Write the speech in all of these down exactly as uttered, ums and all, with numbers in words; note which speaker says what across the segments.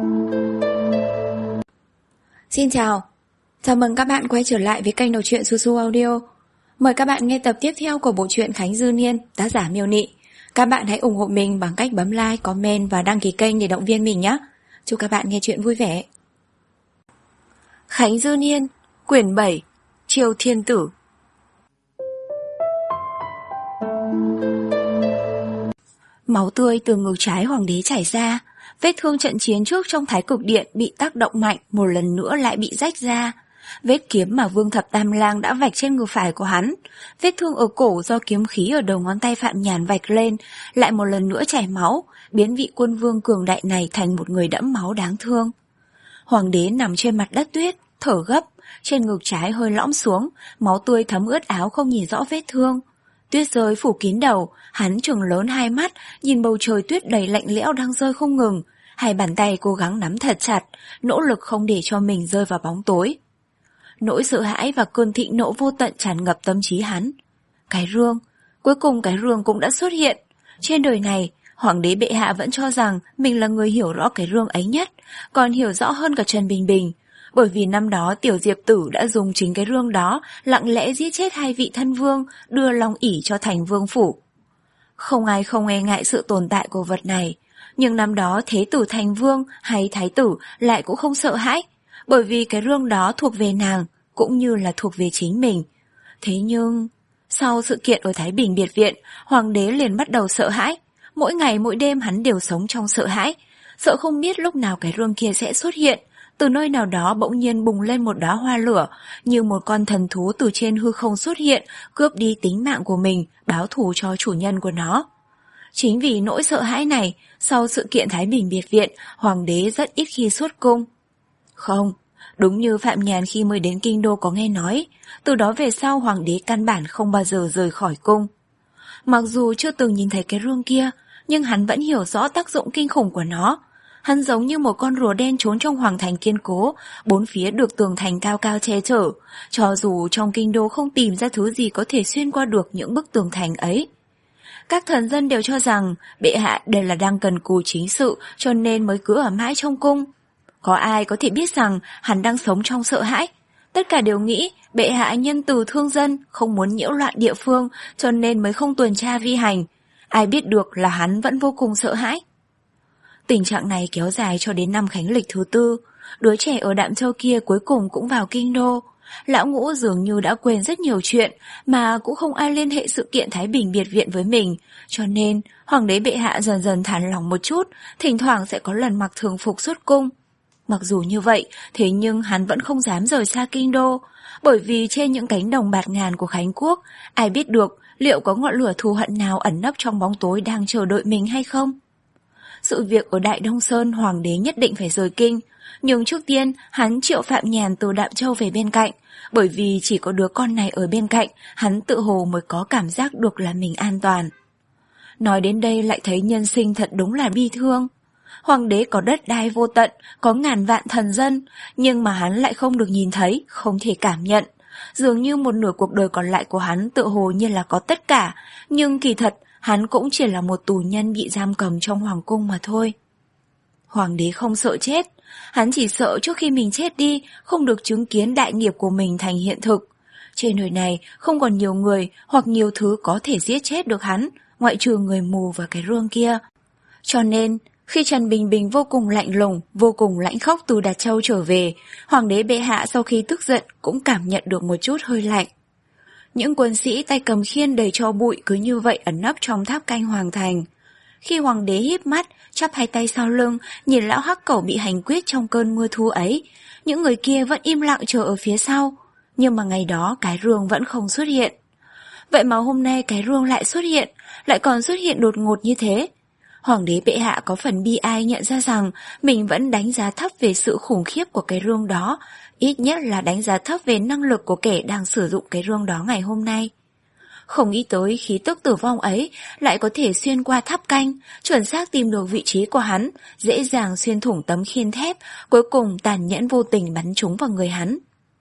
Speaker 1: Xin chào, chào mừng các bạn quay trở lại với kênh đọc truyện Su Su Audio. Mời các bạn nghe tập tiếp theo của bộ truyện Khánh Dư Niên, tác giả Miêu Nị. Các bạn hãy ủng hộ mình bằng cách bấm like, comment và đăng ký kênh để động viên mình nhé. Chúc các bạn nghe truyện vui vẻ. Khánh Dư Niên, quyển bảy, Triều Thiên Tử. Máu tươi từ ngực trái hoàng đế chảy ra. Vết thương trận chiến trước trong Thái Cực Điện bị tác động mạnh một lần nữa lại bị rách ra. Vết kiếm mà Vương Thập Tam Lang đã vạch trên ngực phải của hắn, vết thương ở cổ do kiếm khí ở đầu ngón tay Phạm Nhàn vạch lên, lại một lần nữa chảy máu, biến vị quân vương cường đại này thành một người đẫm máu đáng thương. Hoàng đế nằm trên mặt đất tuyết, thở gấp, trên ngực trái hơi lõm xuống, máu tươi thấm ướt áo không nhìn rõ vết thương. Tuyết rơi phủ kín đầu, hắn trừng lớn hai mắt, nhìn bầu trời tuyết đầy lạnh lẽo đang rơi không ngừng. Hai bàn tay cố gắng nắm thật chặt, nỗ lực không để cho mình rơi vào bóng tối. Nỗi sợ hãi và cơn thịnh nộ vô tận tràn ngập tâm trí hắn. Cái rương, cuối cùng cái rương cũng đã xuất hiện. Trên đời này, hoàng đế bệ hạ vẫn cho rằng mình là người hiểu rõ cái rương ấy nhất, còn hiểu rõ hơn cả Trần Bình Bình. Bởi vì năm đó Tiểu Diệp Tử đã dùng chính cái rương đó lặng lẽ giết chết hai vị thân vương, đưa Long ỷ cho thành vương phủ. Không ai không e ngại sự tồn tại của vật này, nhưng năm đó Thế Tử thành vương hay Thái Tử lại cũng không sợ hãi, bởi vì cái rương đó thuộc về nàng, cũng như là thuộc về chính mình. Thế nhưng, sau sự kiện ở Thái Bình Biệt Viện, hoàng đế liền bắt đầu sợ hãi. Mỗi ngày mỗi đêm hắn đều sống trong sợ hãi, sợ không biết lúc nào cái rương kia sẽ xuất hiện. Từ nơi nào đó bỗng nhiên bùng lên một đóa hoa lửa, như một con thần thú từ trên hư không xuất hiện, cướp đi tính mạng của mình, báo thù cho chủ nhân của nó. Chính vì nỗi sợ hãi này, sau sự kiện Thái Bình Biệt Viện, hoàng đế rất ít khi xuất cung. Không, đúng như Phạm Nhàn khi mới đến kinh đô có nghe nói, từ đó về sau hoàng đế căn bản không bao giờ rời khỏi cung. Mặc dù chưa từng nhìn thấy cái rương kia, nhưng hắn vẫn hiểu rõ tác dụng kinh khủng của nó. Hắn giống như một con rùa đen trốn trong hoàng thành kiên cố, bốn phía được tường thành cao cao che chở, cho dù trong kinh đô không tìm ra thứ gì có thể xuyên qua được những bức tường thành ấy. Các thần dân đều cho rằng bệ hạ đều là đang cần cù chính sự cho nên mới cứ ở mãi trong cung. Có ai có thể biết rằng hắn đang sống trong sợ hãi? Tất cả đều nghĩ bệ hạ nhân từ thương dân, không muốn nhiễu loạn địa phương cho nên mới không tuần tra vi hành. Ai biết được là hắn vẫn vô cùng sợ hãi. Tình trạng này kéo dài cho đến năm khánh lịch thứ tư, đứa trẻ ở Đạm Châu kia cuối cùng cũng vào kinh đô. Lão Ngũ dường như đã quên rất nhiều chuyện, mà cũng không ai liên hệ sự kiện Thái Bình Biệt Viện với mình, cho nên hoàng đế bệ hạ dần dần thả lỏng một chút, thỉnh thoảng sẽ có lần mặc thường phục xuất cung. Mặc dù như vậy, thế nhưng hắn vẫn không dám rời xa kinh đô, bởi vì trên những cánh đồng bạt ngàn của Khánh Quốc, ai biết được liệu có ngọn lửa thù hận nào ẩn nấp trong bóng tối đang chờ đợi mình hay không. Sự việc ở Đại Đông Sơn hoàng đế nhất định phải rời kinh, nhưng trước tiên hắn triệu Phạm Nhàn từ Đạm Châu về bên cạnh, bởi vì chỉ có đứa con này ở bên cạnh, hắn tự hồ mới có cảm giác được là mình an toàn. Nói đến đây lại thấy nhân sinh thật đúng là bi thương. Hoàng đế có đất đai vô tận, có ngàn vạn thần dân, nhưng mà hắn lại không được nhìn thấy, không thể cảm nhận. Dường như một nửa cuộc đời còn lại của hắn tự hồ như là có tất cả, nhưng kỳ thật hắn cũng chỉ là một tù nhân bị giam cầm trong hoàng cung mà thôi. Hoàng đế không sợ chết, hắn chỉ sợ trước khi mình chết đi không được chứng kiến đại nghiệp của mình thành hiện thực. Trên đời này không còn nhiều người hoặc nhiều thứ có thể giết chết được hắn, ngoại trừ người mù và cái rương kia. Cho nên, khi Trần Bình Bình vô cùng lạnh lùng, vô cùng lãnh khốc từ Đạt Châu trở về, hoàng đế bệ hạ sau khi tức giận cũng cảm nhận được một chút hơi lạnh. Những quân sĩ tay cầm khiên đầy tro bụi cứ như vậy ẩn nấp trong tháp canh hoàng thành. Khi hoàng đế híp mắt, chắp hai tay sau lưng, nhìn lão hắc cẩu bị hành quyết trong cơn mưa thu ấy, những người kia vẫn im lặng chờ ở phía sau. Nhưng mà ngày đó cái rương vẫn không xuất hiện. Vậy mà hôm nay cái rương lại xuất hiện, lại còn xuất hiện đột ngột như thế. Hoàng đế bệ hạ có phần bi ai nhận ra rằng mình vẫn đánh giá thấp về sự khủng khiếp của cái rương đó, ít nhất là đánh giá thấp về năng lực của kẻ đang sử dụng cái rương đó ngày hôm nay. Không nghĩ tới khí tức tử vong ấy lại có thể xuyên qua tháp canh, chuẩn xác tìm được vị trí của hắn, dễ dàng xuyên thủng tấm khiên thép, cuối cùng tàn nhẫn vô tình bắn trúng vào người hắn.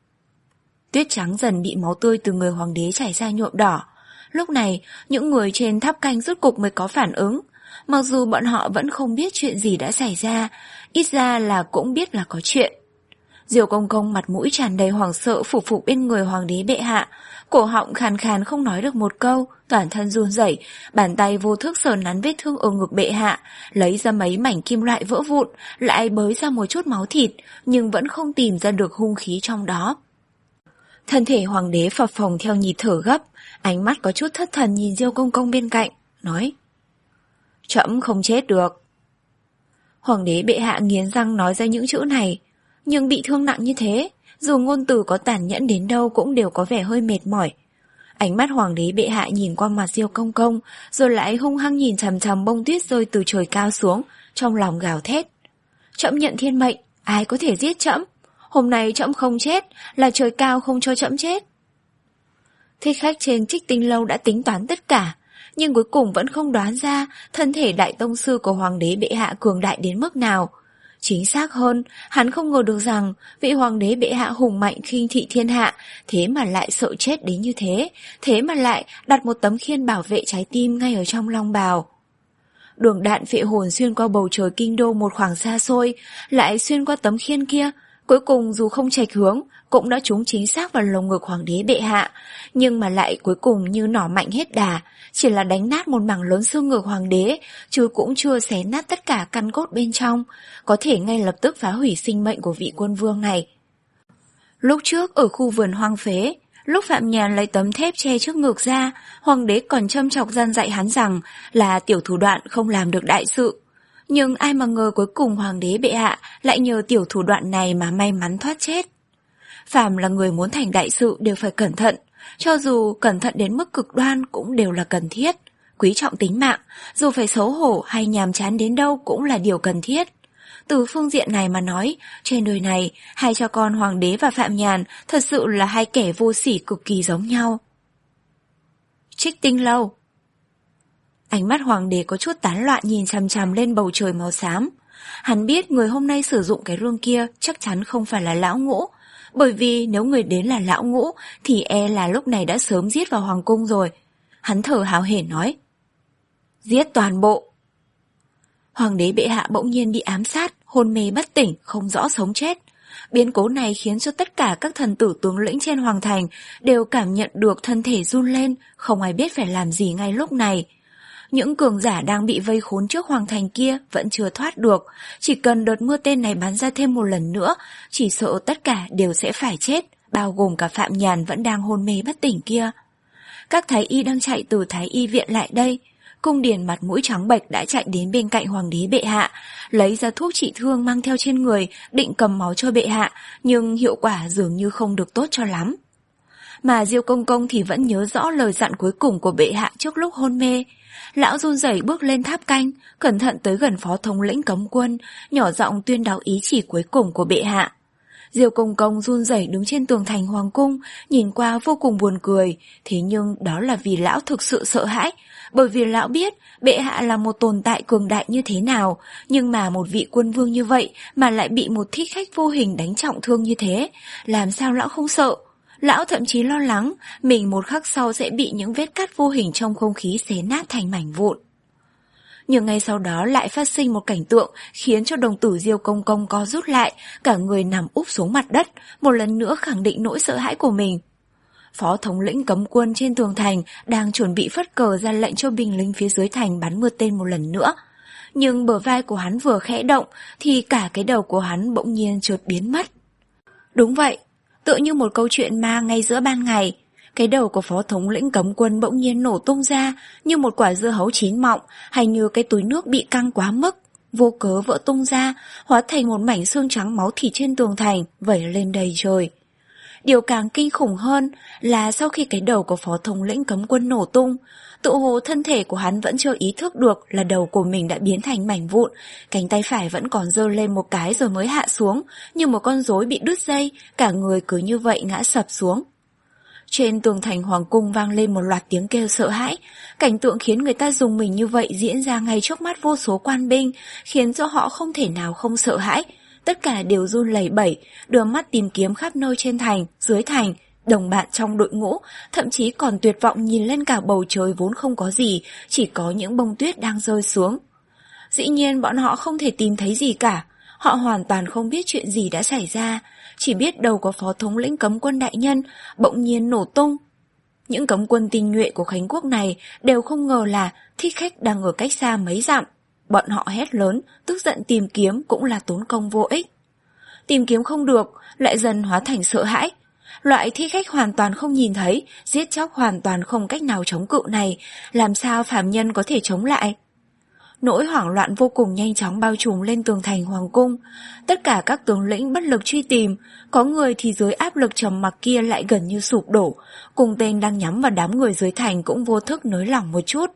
Speaker 1: Tuyết trắng dần bị máu tươi từ người hoàng đế chảy ra nhuộm đỏ. Lúc này, những người trên tháp canh rốt cục mới có phản ứng. Mặc dù bọn họ vẫn không biết chuyện gì đã xảy ra, ít ra là cũng biết là có chuyện. Diêu Công Công mặt mũi tràn đầy hoảng sợ phục phục bên người hoàng đế bệ hạ, cổ họng khàn khàn không nói được một câu, toàn thân run rẩy, bàn tay vô thức sờ nắn vết thương ở ngực bệ hạ, lấy ra mấy mảnh kim loại vỡ vụn, lại bới ra một chút máu thịt, nhưng vẫn không tìm ra được hung khí trong đó. Thân thể hoàng đế phập phồng theo nhịp thở gấp, ánh mắt có chút thất thần nhìn Diêu Công Công bên cạnh, nói: "Trẫm không chết được." Hoàng đế bệ hạ nghiến răng nói ra những chữ này, nhưng bị thương nặng như thế, dù ngôn từ có tàn nhẫn đến đâu cũng đều có vẻ hơi mệt mỏi. Ánh mắt hoàng đế bệ hạ nhìn qua mặt Diêu Công Công, rồi lại hung hăng nhìn chằm chằm bông tuyết rơi từ trời cao xuống, trong lòng gào thét: "Trẫm nhận thiên mệnh, ai có thể giết trẫm? Hôm nay trẫm không chết, là trời cao không cho trẫm chết." Thích khách trên Trích Tinh Lâu đã tính toán tất cả, nhưng cuối cùng vẫn không đoán ra thân thể đại tông sư của hoàng đế bệ hạ cường đại đến mức nào. Chính xác hơn, hắn không ngờ được rằng vị hoàng đế bệ hạ hùng mạnh khinh thị thiên hạ, thế mà lại sợ chết đến như thế, thế mà lại đặt một tấm khiên bảo vệ trái tim ngay ở trong long bào. Đường đạn phệ hồn xuyên qua bầu trời kinh đô một khoảng xa xôi, lại xuyên qua tấm khiên kia, cuối cùng dù không chệch hướng, cũng đã trúng chính xác vào lồng ngực hoàng đế bệ hạ, nhưng mà lại cuối cùng như nỏ mạnh hết đà, chỉ là đánh nát một mảng lớn xương ngực hoàng đế, chứ cũng chưa xé nát tất cả căn cốt bên trong, có thể ngay lập tức phá hủy sinh mệnh của vị quân vương này. Lúc trước ở khu vườn hoang phế, lúc Phạm Nhàn lấy tấm thép che trước ngực ra, hoàng đế còn châm chọc gian dạy hắn rằng là tiểu thủ đoạn không làm được đại sự. Nhưng ai mà ngờ cuối cùng hoàng đế bệ hạ lại nhờ tiểu thủ đoạn này mà may mắn thoát chết. Phàm là người muốn thành đại sự đều phải cẩn thận, cho dù cẩn thận đến mức cực đoan cũng đều là cần thiết. Quý trọng tính mạng, dù phải xấu hổ hay nhàm chán đến đâu cũng là điều cần thiết. Từ phương diện này mà nói, trên đời này, hai cha con hoàng đế và Phạm Nhàn thật sự là hai kẻ vô sỉ cực kỳ giống nhau. Trích Tinh Lâu. Ánh mắt hoàng đế có chút tán loạn nhìn chằm chằm lên bầu trời màu xám. Hắn biết người hôm nay sử dụng cái rương kia chắc chắn không phải là lão ngũ, bởi vì nếu người đến là lão ngũ thì e là lúc này đã sớm giết vào hoàng cung rồi. Hắn thở hào hển nói: "Giết toàn bộ." Hoàng đế bệ hạ bỗng nhiên bị ám sát, hôn mê bất tỉnh, không rõ sống chết. Biến cố này khiến cho tất cả các thần tử tướng lĩnh trên hoàng thành đều cảm nhận được thân thể run lên, không ai biết phải làm gì ngay lúc này. Những cường giả đang bị vây khốn trước hoàng thành kia vẫn chưa thoát được, chỉ cần đợt mưa tên này bắn ra thêm một lần nữa, chỉ sợ tất cả đều sẽ phải chết, bao gồm cả Phạm Nhàn vẫn đang hôn mê bất tỉnh kia. Các thái y đang chạy từ thái y viện lại đây. Cung điển mặt mũi trắng bệch đã chạy đến bên cạnh hoàng đế bệ hạ, lấy ra thuốc trị thương mang theo trên người, định cầm máu cho bệ hạ, nhưng hiệu quả dường như không được tốt cho lắm. Mà Diêu Công Công thì vẫn nhớ rõ lời dặn cuối cùng của bệ hạ trước lúc hôn mê. Lão run rẩy bước lên tháp canh, cẩn thận tới gần phó thống lĩnh cấm quân, nhỏ giọng tuyên đáo ý chỉ cuối cùng của bệ hạ. Diêu Công Công run rẩy đứng trên tường thành hoàng cung, nhìn qua vô cùng buồn cười, thế nhưng đó là vì lão thực sự sợ hãi, bởi vì lão biết bệ hạ là một tồn tại cường đại như thế nào, nhưng mà một vị quân vương như vậy mà lại bị một thích khách vô hình đánh trọng thương như thế, làm sao lão không sợ? Lão thậm chí lo lắng mình một khắc sau sẽ bị những vết cắt vô hình trong không khí xé nát thành mảnh vụn. Nhưng ngay sau đó lại phát sinh một cảnh tượng khiến cho đồng tử Diêu Công Công co rút lại, cả người nằm úp xuống mặt đất, một lần nữa khẳng định nỗi sợ hãi của mình. Phó thống lĩnh cấm quân trên tường thành đang chuẩn bị phất cờ ra lệnh cho binh lính phía dưới thành bắn mưa tên một lần nữa. Nhưng bờ vai của hắn vừa khẽ động thì cả cái đầu của hắn bỗng nhiên chợt biến mất. Đúng vậy, tựa như một câu chuyện ma ngay giữa ban ngày. Cái đầu của phó thống lĩnh cấm quân bỗng nhiên nổ tung ra như một quả dưa hấu chín mọng, hay như cái túi nước bị căng quá mức, vô cớ vỡ tung ra, hóa thành một mảnh xương trắng máu thịt trên tường thành, vẩy lên đầy trời. Điều càng kinh khủng hơn là sau khi cái đầu của phó thống lĩnh cấm quân nổ tung, tự hồ thân thể của hắn vẫn chưa ý thức được là đầu của mình đã biến thành mảnh vụn, cánh tay phải vẫn còn giơ lên một cái rồi mới hạ xuống, như một con rối bị đứt dây, cả người cứ như vậy ngã sập xuống. Trên tường thành hoàng cung vang lên một loạt tiếng kêu sợ hãi, cảnh tượng khiến người ta rùng mình như vậy diễn ra ngay trước mắt vô số quan binh, khiến cho họ không thể nào không sợ hãi. Tất cả đều run lẩy bẩy, đưa mắt tìm kiếm khắp nơi trên thành, dưới thành, Đồng bạn trong đội ngũ thậm chí còn tuyệt vọng nhìn lên cả bầu trời vốn không có gì, chỉ có những bông tuyết đang rơi xuống. Dĩ nhiên bọn họ không thể tìm thấy gì cả, họ hoàn toàn không biết chuyện gì đã xảy ra, chỉ biết đầu có phó thống lĩnh cấm quân đại nhân bỗng nhiên nổ tung. Những cấm quân tinh nhuệ của Khánh Quốc này đều không ngờ là thích khách đang ở cách xa mấy dặm. Bọn họ hét lớn, tức giận tìm kiếm cũng là tốn công vô ích. Tìm kiếm không được, lại dần hóa thành sợ hãi. Loại thích khách hoàn toàn không nhìn thấy, giết chóc hoàn toàn không cách nào chống cự này, làm sao phàm nhân có thể chống lại? Nỗi hoảng loạn vô cùng nhanh chóng bao trùm lên tường thành hoàng cung. Tất cả các tướng lĩnh bất lực truy tìm, có người thì dưới áp lực trầm mặc kia lại gần như sụp đổ, cùng tên đang nhắm vào đám người dưới thành cũng vô thức nới lỏng một chút.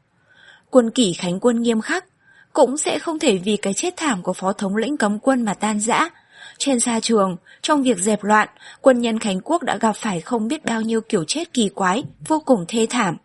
Speaker 1: Quân kỷ Khánh quân nghiêm khắc, cũng sẽ không thể vì cái chết thảm của phó thống lĩnh cấm quân mà tan rã. Trên sa trường, trong việc dẹp loạn, quân nhân Khánh Quốc đã gặp phải không biết bao nhiêu kiểu chết kỳ quái, vô cùng thê thảm.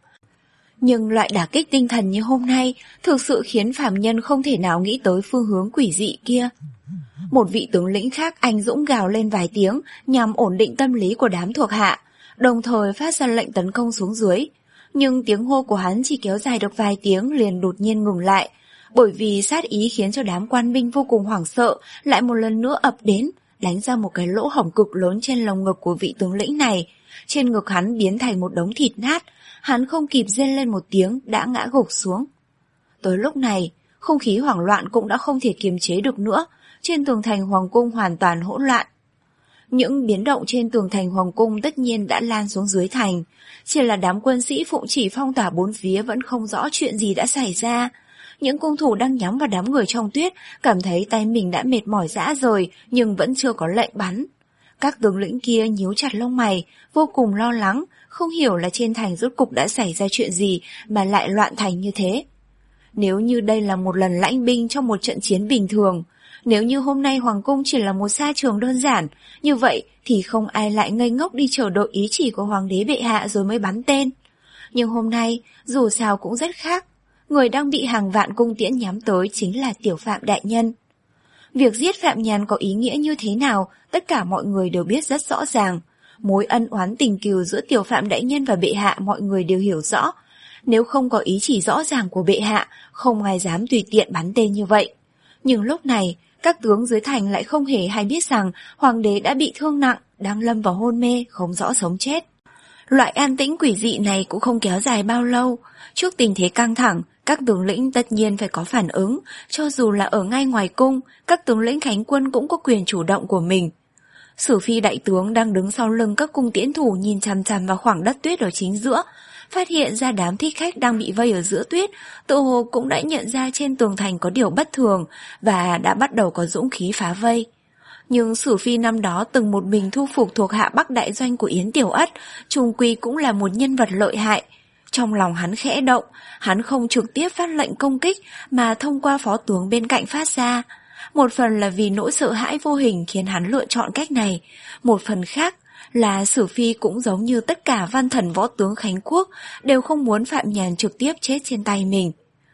Speaker 1: Nhưng loại đả kích tinh thần như hôm nay thực sự khiến phàm nhân không thể nào nghĩ tới phương hướng quỷ dị kia. Một vị tướng lĩnh khác anh dũng gào lên vài tiếng nhằm ổn định tâm lý của đám thuộc hạ, đồng thời phát ra lệnh tấn công xuống dưới. Nhưng tiếng hô của hắn chỉ kéo dài được vài tiếng liền đột nhiên ngừng lại, bởi vì sát ý khiến cho đám quan binh vô cùng hoảng sợ lại một lần nữa ập đến, đánh ra một cái lỗ hổng cực lớn trên lồng ngực của vị tướng lĩnh này. Trên ngực hắn biến thành một đống thịt nát, hắn không kịp rên lên một tiếng đã ngã gục xuống. Tới lúc này, không khí hoảng loạn cũng đã không thể kiềm chế được nữa, trên tường thành hoàng cung hoàn toàn hỗn loạn. Những biến động trên tường thành hoàng cung tất nhiên đã lan xuống dưới thành, chỉ là đám quân sĩ phụng chỉ phong tỏa bốn phía vẫn không rõ chuyện gì đã xảy ra. Những cung thủ đang nhắm vào đám người trong tuyết cảm thấy tay mình đã mệt mỏi rã rời nhưng vẫn chưa có lệnh bắn. Các tướng lĩnh kia nhíu chặt lông mày, vô cùng lo lắng, không hiểu là trên thành rốt cục đã xảy ra chuyện gì mà lại loạn thành như thế. Nếu như đây là một lần lãnh binh trong một trận chiến bình thường, nếu như hôm nay hoàng cung chỉ là một sa trường đơn giản, như vậy thì không ai lại ngây ngốc đi chờ đợi ý chỉ của hoàng đế bệ hạ rồi mới bắn tên. Nhưng hôm nay, dù sao cũng rất khác, người đang bị hàng vạn cung tiễn nhắm tới chính là Tiểu Phạm đại nhân. Việc giết Phạm Nhàn có ý nghĩa như thế nào, tất cả mọi người đều biết rất rõ ràng. Mối ân oán tình cừu giữa Tiểu Phạm đại nhân và bệ hạ mọi người đều hiểu rõ. Nếu không có ý chỉ rõ ràng của bệ hạ, không ai dám tùy tiện bắn tên như vậy. Nhưng lúc này, các tướng dưới thành lại không hề hay biết rằng hoàng đế đã bị thương nặng, đang lâm vào hôn mê, không rõ sống chết. Loại an tĩnh quỷ dị này cũng không kéo dài bao lâu. Trước tình thế căng thẳng, các tướng lĩnh tất nhiên phải có phản ứng, cho dù là ở ngay ngoài cung, các tướng lĩnh Khánh quân cũng có quyền chủ động của mình. Sử Phi đại tướng đang đứng sau lưng các cung tiễn thủ nhìn chằm chằm vào khoảng đất tuyết ở chính giữa, phát hiện ra đám thích khách đang bị vây ở giữa tuyết, tự hồ cũng đã nhận ra trên tường thành có điều bất thường và đã bắt đầu có dũng khí phá vây. Nhưng Sử Phi năm đó từng một mình thu phục thuộc hạ Bắc đại doanh của Yến Tiểu Ất, chung quy cũng là một nhân vật lợi hại. Trong lòng hắn khẽ động, hắn không trực tiếp phát lệnh công kích mà thông qua phó tướng bên cạnh phát ra. Một phần là vì nỗi sợ hãi vô hình khiến hắn lựa chọn cách này, một phần khác là Sử Phi cũng giống như tất cả văn thần võ tướng Khánh Quốc đều không muốn Phạm Nhàn trực tiếp chết trên tay mình.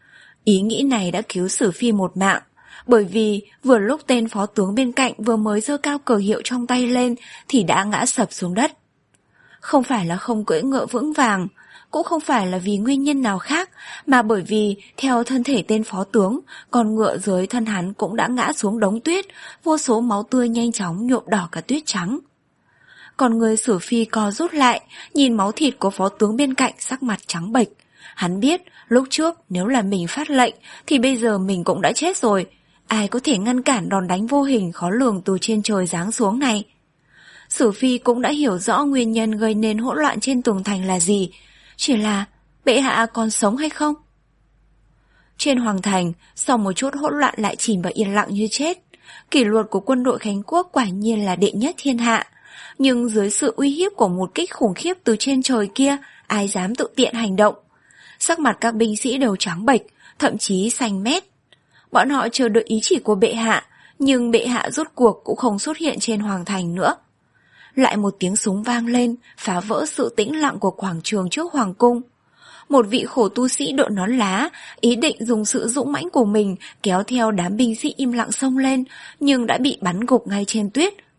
Speaker 1: Ý nghĩ này đã cứu Sử Phi một mạng, bởi vì vừa lúc tên phó tướng bên cạnh vừa mới giơ cao cờ hiệu trong tay lên thì đã ngã sập xuống đất. Không phải là không cưỡi ngựa vững vàng, cũng không phải là vì nguyên nhân nào khác, mà bởi vì theo thân thể tên phó tướng, con ngựa dưới thân hắn cũng đã ngã xuống đống tuyết, vô số máu tươi nhanh chóng nhuộm đỏ cả tuyết trắng. Còn người Sử Phi co rút lại, nhìn máu thịt của phó tướng bên cạnh sắc mặt trắng bệch. Hắn biết lúc trước nếu là mình phát lệnh thì bây giờ mình cũng đã chết rồi. Ai có thể ngăn cản đòn đánh vô hình khó lường từ trên trời giáng xuống này? Sử Phi cũng đã hiểu rõ nguyên nhân gây nên hỗn loạn trên tường thành là gì, chỉ là bệ hạ còn sống hay không? Trên hoàng thành, sau một chút hỗn loạn lại chìm vào yên lặng như chết. Kỷ luật của quân đội Khánh Quốc quả nhiên là đệ nhất thiên hạ, nhưng dưới sự uy hiếp của một kích khủng khiếp từ trên trời kia, ai dám tự tiện hành động? Sắc mặt các binh sĩ đều trắng bệch, thậm chí xanh mét. Bọn họ chờ đợi ý chỉ của bệ hạ, nhưng bệ hạ rốt cuộc cũng không xuất hiện trên hoàng thành nữa. Lại một tiếng súng vang lên, phá vỡ sự tĩnh lặng của quảng trường trước hoàng cung. Một vị khổ tu sĩ đội nón lá, ý định dùng sự dũng mãnh của mình kéo theo đám binh sĩ im lặng xông lên, nhưng đã bị bắn gục ngay trên tuyết,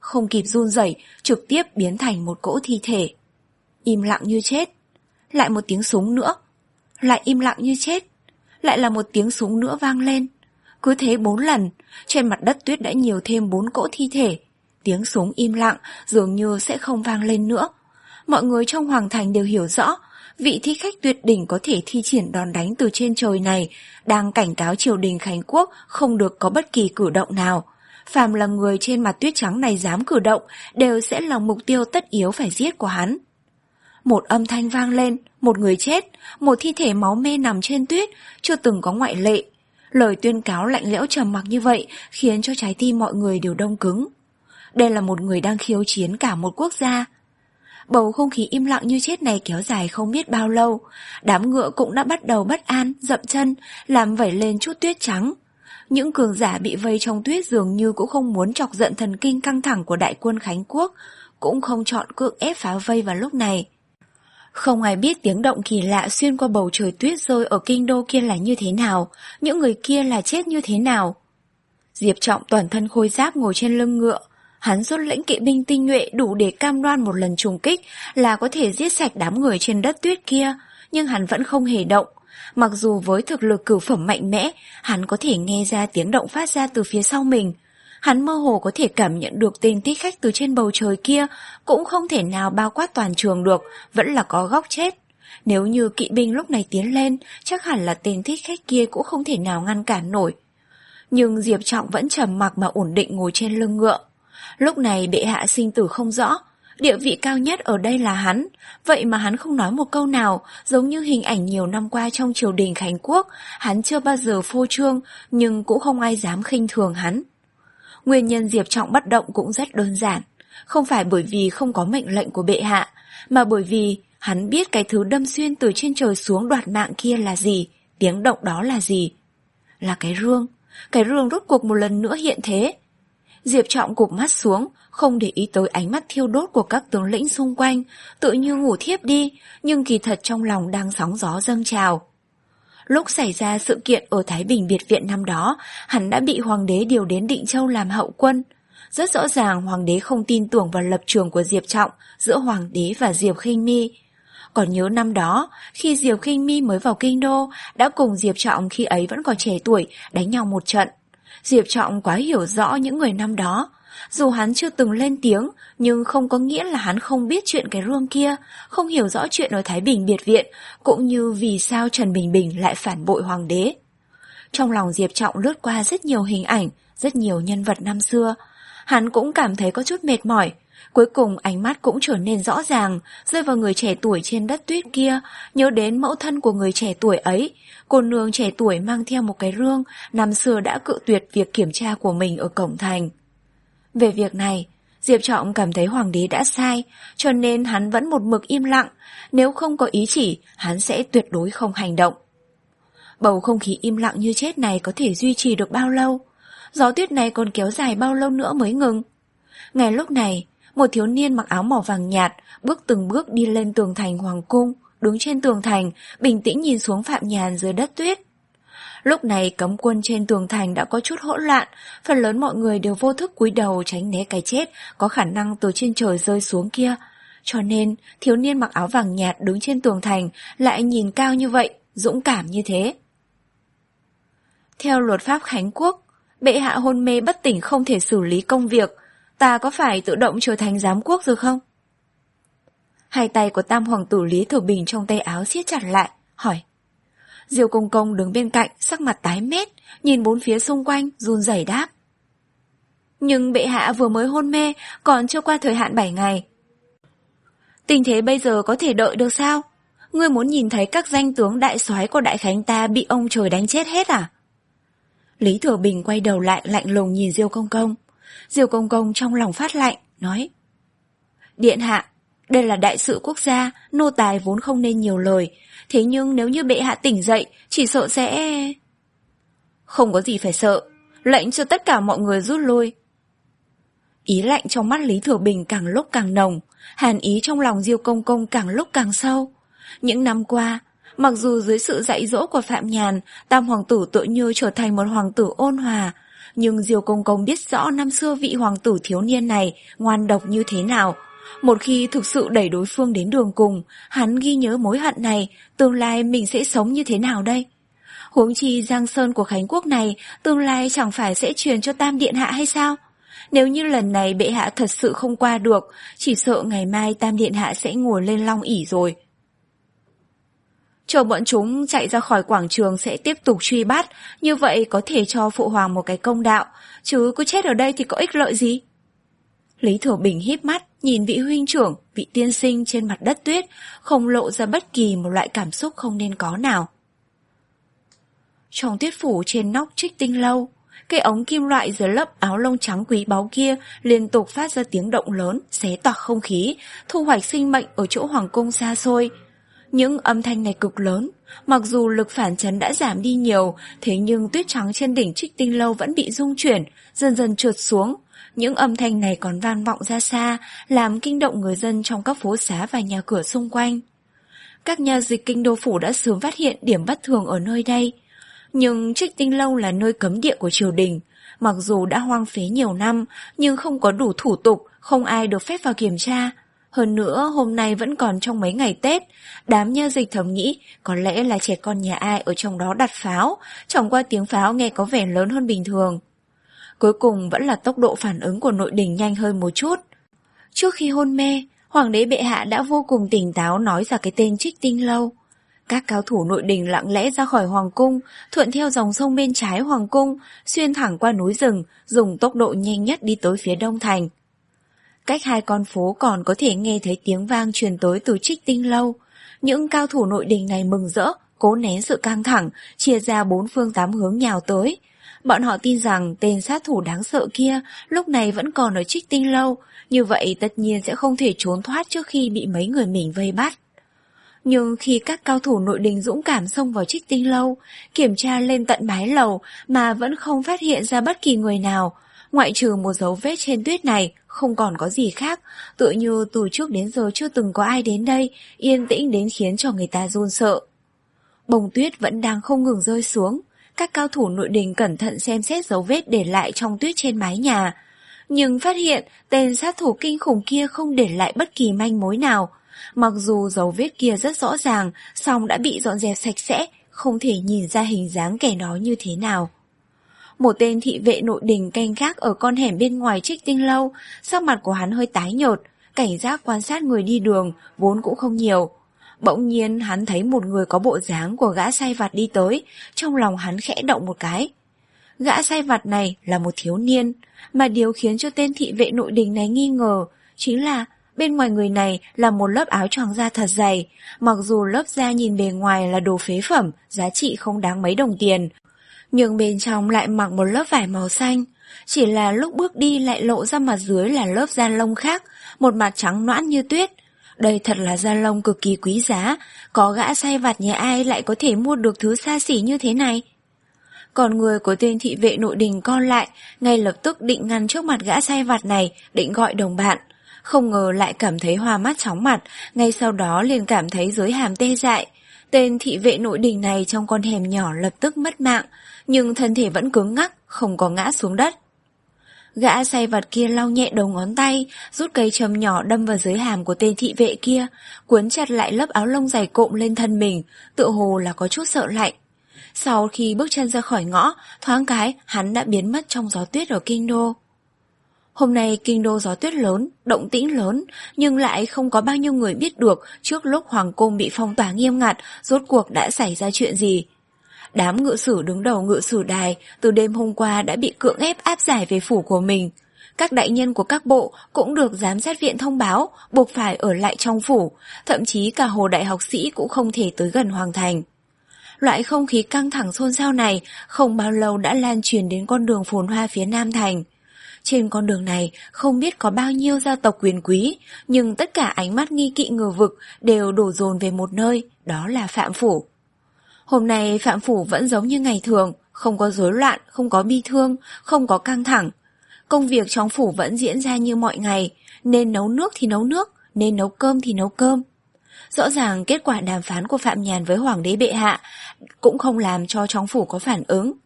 Speaker 1: không kịp run rẩy, trực tiếp biến thành một cỗ thi thể. Im lặng như chết. Lại một tiếng súng nữa. Lại im lặng như chết. Lại là một tiếng súng nữa vang lên. Cứ thế bốn lần, trên mặt đất tuyết đã nhiều thêm bốn cỗ thi thể. Tiếng súng im lặng, dường như sẽ không vang lên nữa. Mọi người trong hoàng thành đều hiểu rõ, vị thi khách tuyệt đỉnh có thể thi triển đòn đánh từ trên trời này đang cảnh cáo triều đình Khánh Quốc không được có bất kỳ cử động nào. Phàm là người trên mặt tuyết trắng này dám cử động đều sẽ là mục tiêu tất yếu phải giết của hắn. Một âm thanh vang lên, một người chết, một thi thể máu me nằm trên tuyết, chưa từng có ngoại lệ. Lời tuyên cáo lạnh lẽo trầm mặc như vậy khiến cho trái tim mọi người đều đông cứng. Đây là một người đang khiêu chiến cả một quốc gia. Bầu không khí im lặng như chết này kéo dài không biết bao lâu. Đám ngựa cũng đã bắt đầu bất an, dậm chân, làm vẩy lên chút tuyết trắng. Những cường giả bị vây trong tuyết dường như cũng không muốn chọc giận thần kinh căng thẳng của đại quân Khánh Quốc, cũng không chọn cưỡng ép phá vây vào lúc này. Không ai biết tiếng động kỳ lạ xuyên qua bầu trời tuyết rơi ở kinh đô kia là như thế nào, những người kia là chết như thế nào. Diệp Trọng toàn thân khôi giáp ngồi trên lưng ngựa. Hắn rút lĩnh kỵ binh tinh nhuệ đủ để cam đoan một lần trùng kích là có thể giết sạch đám người trên đất tuyết kia, nhưng hắn vẫn không hề động. Mặc dù với thực lực cửu phẩm mạnh mẽ, hắn có thể nghe ra tiếng động phát ra từ phía sau mình. Hắn mơ hồ có thể cảm nhận được tên thích khách từ trên bầu trời kia, cũng không thể nào bao quát toàn trường được, vẫn là có góc chết. Nếu như kỵ binh lúc này tiến lên, chắc hẳn là tên thích khách kia cũng không thể nào ngăn cản nổi. Nhưng Diệp Trọng vẫn trầm mặc mà ổn định ngồi trên lưng ngựa. Lúc này bệ hạ sinh tử không rõ, địa vị cao nhất ở đây là hắn, vậy mà hắn không nói một câu nào, giống như hình ảnh nhiều năm qua trong triều đình Khánh Quốc, hắn chưa bao giờ phô trương, nhưng cũng không ai dám khinh thường hắn. Nguyên nhân Diệp Trọng bất động cũng rất đơn giản, không phải bởi vì không có mệnh lệnh của bệ hạ, mà bởi vì hắn biết cái thứ đâm xuyên từ trên trời xuống đoạt mạng kia là gì, tiếng động đó là gì. Là cái rương, cái rương rốt cuộc một lần nữa hiện thế. Diệp Trọng cụp mắt xuống, không để ý tới ánh mắt thiêu đốt của các tướng lĩnh xung quanh, tự như ngủ thiếp đi, nhưng kỳ thật trong lòng đang sóng gió dâng trào. Lúc xảy ra sự kiện ở Thái Bình Biệt Viện năm đó, hắn đã bị hoàng đế điều đến Định Châu làm hậu quân. Rất rõ ràng hoàng đế không tin tưởng vào lập trường của Diệp Trọng giữa hoàng đế và Diệp Khinh My. Còn nhớ năm đó, khi Diệp Khinh My mới vào kinh đô, đã cùng Diệp Trọng khi ấy vẫn còn trẻ tuổi đánh nhau một trận. Diệp Trọng quá hiểu rõ những người năm đó. Dù hắn chưa từng lên tiếng, nhưng không có nghĩa là hắn không biết chuyện cái rương kia, không hiểu rõ chuyện ở Thái Bình Biệt Viện, cũng như vì sao Trần Bình Bình lại phản bội hoàng đế. Trong lòng Diệp Trọng lướt qua rất nhiều hình ảnh, rất nhiều nhân vật năm xưa. Hắn cũng cảm thấy có chút mệt mỏi. Cuối cùng ánh mắt cũng trở nên rõ ràng, rơi vào người trẻ tuổi trên đất tuyết kia, nhớ đến mẫu thân của người trẻ tuổi ấy. Cô nương trẻ tuổi mang theo một cái rương, năm xưa đã cự tuyệt việc kiểm tra của mình ở cổng thành. Về việc này, Diệp Trọng cảm thấy hoàng đế đã sai, cho nên hắn vẫn một mực im lặng, nếu không có ý chỉ, hắn sẽ tuyệt đối không hành động. Bầu không khí im lặng như chết này có thể duy trì được bao lâu? Gió tuyết này còn kéo dài bao lâu nữa mới ngừng? Ngay lúc này, một thiếu niên mặc áo màu vàng nhạt bước từng bước đi lên tường thành hoàng cung, đứng trên tường thành, bình tĩnh nhìn xuống Phạm Nhàn dưới đất tuyết. Lúc này cấm quân trên tường thành đã có chút hỗn loạn, phần lớn mọi người đều vô thức cúi đầu tránh né cái chết có khả năng từ trên trời rơi xuống kia. Cho nên, thiếu niên mặc áo vàng nhạt đứng trên tường thành lại nhìn cao như vậy, dũng cảm như thế. Theo luật pháp Khánh Quốc, bệ hạ hôn mê bất tỉnh không thể xử lý công việc, ta có phải tự động trở thành giám quốc rồi không? Hai tay của tam hoàng tử Lý Thừa Bình trong tay áo siết chặt lại, hỏi. Diêu Công Công đứng bên cạnh, sắc mặt tái mét, nhìn bốn phía xung quanh, run rẩy đáp. Nhưng bệ hạ vừa mới hôn mê, còn chưa qua thời hạn bảy ngày. Tình thế bây giờ có thể đợi được sao? Ngươi muốn nhìn thấy các danh tướng đại soái của Đại Khánh ta bị ông trời đánh chết hết à? Lý Thừa Bình quay đầu lại lạnh lùng nhìn Diêu Công Công. Diêu Công Công trong lòng phát lạnh, nói. Điện hạ, đây là đại sự quốc gia, nô tài vốn không nên nhiều lời. Thế nhưng nếu như bệ hạ tỉnh dậy, chỉ sợ sẽ... Không có gì phải sợ, lệnh cho tất cả mọi người rút lui. Ý lạnh trong mắt Lý Thừa Bình càng lúc càng nồng, hàn ý trong lòng Diêu Công Công càng lúc càng sâu. Những năm qua, mặc dù dưới sự dạy dỗ của Phạm Nhàn, tam hoàng tử tự như trở thành một hoàng tử ôn hòa, Nhưng Diêu Công Công biết rõ năm xưa vị hoàng tử thiếu niên này ngoan độc như thế nào. Một khi thực sự đẩy đối phương đến đường cùng, hắn ghi nhớ mối hận này, tương lai mình sẽ sống như thế nào đây? Huống chi Giang Sơn của Khánh Quốc này, tương lai chẳng phải sẽ truyền cho Tam Điện Hạ hay sao? Nếu như lần này bệ hạ thật sự không qua được, chỉ sợ ngày mai Tam Điện Hạ sẽ ngồi lên long ỷ rồi. Chờ bọn chúng chạy ra khỏi quảng trường sẽ tiếp tục truy bắt, như vậy có thể cho phụ hoàng một cái công đạo, chứ cứ chết ở đây thì có ích lợi gì? Lý Thừa Bình híp mắt, nhìn vị huynh trưởng, vị tiên sinh trên mặt đất tuyết, không lộ ra bất kỳ một loại cảm xúc không nên có nào. Trong tuyết phủ trên nóc Trích Tinh Lâu, cây ống kim loại dưới lớp áo lông trắng quý báu kia liên tục phát ra tiếng động lớn, xé toạc không khí, thu hoạch sinh mệnh ở chỗ hoàng cung xa xôi. Những âm thanh này cực lớn, mặc dù lực phản chấn đã giảm đi nhiều, thế nhưng tuyết trắng trên đỉnh Trích Tinh Lâu vẫn bị rung chuyển, dần dần trượt xuống. Những âm thanh này còn vang vọng ra xa, làm kinh động người dân trong các phố xá và nhà cửa xung quanh. Các nhà dịch kinh đô phủ đã sớm phát hiện điểm bất thường ở nơi đây. Nhưng Trích Tinh Lâu là nơi cấm địa của triều đình, mặc dù đã hoang phế nhiều năm, nhưng không có đủ thủ tục, không ai được phép vào kiểm tra. Hơn nữa, hôm nay vẫn còn trong mấy ngày Tết, đám nha dịch thầm nghĩ có lẽ là trẻ con nhà ai ở trong đó đặt pháo, chẳng qua tiếng pháo nghe có vẻ lớn hơn bình thường. Cuối cùng vẫn là tốc độ phản ứng của nội đình nhanh hơn một chút. Trước khi hôn mê, Hoàng đế bệ hạ đã vô cùng tỉnh táo nói ra cái tên Trích Tinh Lâu. Các cao thủ nội đình lặng lẽ ra khỏi hoàng cung, thuận theo dòng sông bên trái hoàng cung, xuyên thẳng qua núi rừng, dùng tốc độ nhanh nhất đi tới phía đông thành. Cách hai con phố còn có thể nghe thấy tiếng vang truyền tới từ Trích Tinh Lâu. Những cao thủ nội đình này mừng rỡ, cố nén sự căng thẳng, chia ra bốn phương tám hướng nhào tới. Bọn họ tin rằng tên sát thủ đáng sợ kia lúc này vẫn còn ở Trích Tinh Lâu, như vậy tất nhiên sẽ không thể trốn thoát trước khi bị mấy người mình vây bắt. Nhưng khi các cao thủ nội đình dũng cảm xông vào Trích Tinh Lâu, kiểm tra lên tận mái lầu mà vẫn không phát hiện ra bất kỳ người nào, ngoại trừ một dấu vết trên tuyết này, không còn có gì khác, tựa như từ trước đến giờ chưa từng có ai đến đây, yên tĩnh đến khiến cho người ta run sợ. Bông tuyết vẫn đang không ngừng rơi xuống, các cao thủ nội đình cẩn thận xem xét dấu vết để lại trong tuyết trên mái nhà, nhưng phát hiện tên sát thủ kinh khủng kia không để lại bất kỳ manh mối nào. Mặc dù dấu vết kia rất rõ ràng, song đã bị dọn dẹp sạch sẽ, không thể nhìn ra hình dáng kẻ đó như thế nào. Một tên thị vệ nội đình canh gác ở con hẻm bên ngoài Trích Tinh Lâu, sắc mặt của hắn hơi tái nhợt, cảnh giác quan sát người đi đường, vốn cũng không nhiều. Bỗng nhiên hắn thấy một người có bộ dáng của gã sai vặt đi tới, trong lòng hắn khẽ động một cái. Gã sai vặt này là một thiếu niên, mà điều khiến cho tên thị vệ nội đình này nghi ngờ, chính là bên ngoài người này là một lớp áo choàng da thật dày, mặc dù lớp da nhìn bề ngoài là đồ phế phẩm, giá trị không đáng mấy đồng tiền, nhưng bên trong lại mặc một lớp vải màu xanh, chỉ là lúc bước đi lại lộ ra mặt dưới là lớp da lông khác, một mặt trắng nõn như tuyết. Đây thật là da lông cực kỳ quý giá, có gã sai vặt nhà ai lại có thể mua được thứ xa xỉ như thế này. Còn người của tên thị vệ nội đình con lại, ngay lập tức định ngăn trước mặt gã sai vặt này, định gọi đồng bạn. Không ngờ lại cảm thấy hoa mắt chóng mặt, ngay sau đó liền cảm thấy dưới hàm tê dại. Tên thị vệ nội đình này trong con hẻm nhỏ lập tức mất mạng, nhưng thân thể vẫn cứng ngắc, không có ngã xuống đất. Gã sai vặt kia lau nhẹ đầu ngón tay, rút cây châm nhỏ đâm vào dưới hàm của tên thị vệ kia, cuốn chặt lại lớp áo lông dày cộm lên thân mình, tựa hồ là có chút sợ lạnh. Sau khi bước chân ra khỏi ngõ, thoáng cái hắn đã biến mất trong gió tuyết ở kinh đô. Hôm nay kinh đô gió tuyết lớn, động tĩnh lớn, nhưng lại không có bao nhiêu người biết được trước lúc hoàng cung bị phong tỏa nghiêm ngặt, rốt cuộc đã xảy ra chuyện gì. Đám ngự sử đứng đầu ngự sử đài từ đêm hôm qua đã bị cưỡng ép áp giải về phủ của mình. Các đại nhân của các bộ cũng được giám sát viện thông báo, buộc phải ở lại trong phủ, thậm chí cả hồ đại học sĩ cũng không thể tới gần hoàng thành. Loại không khí căng thẳng xôn xao này không bao lâu đã lan truyền đến con đường phồn hoa phía Nam thành. Trên con đường này không biết có bao nhiêu gia tộc quyền quý, nhưng tất cả ánh mắt nghi kỵ ngờ vực đều đổ dồn về một nơi, đó là Phạm Phủ. Hôm nay Phạm Phủ vẫn giống như ngày thường, không có rối loạn, không có bi thương, không có căng thẳng. Công việc trong phủ vẫn diễn ra như mọi ngày, nên nấu nước thì nấu nước, nên nấu cơm thì nấu cơm. Rõ ràng kết quả đàm phán của Phạm Nhàn với Hoàng đế bệ hạ cũng không làm cho trong phủ có phản ứng.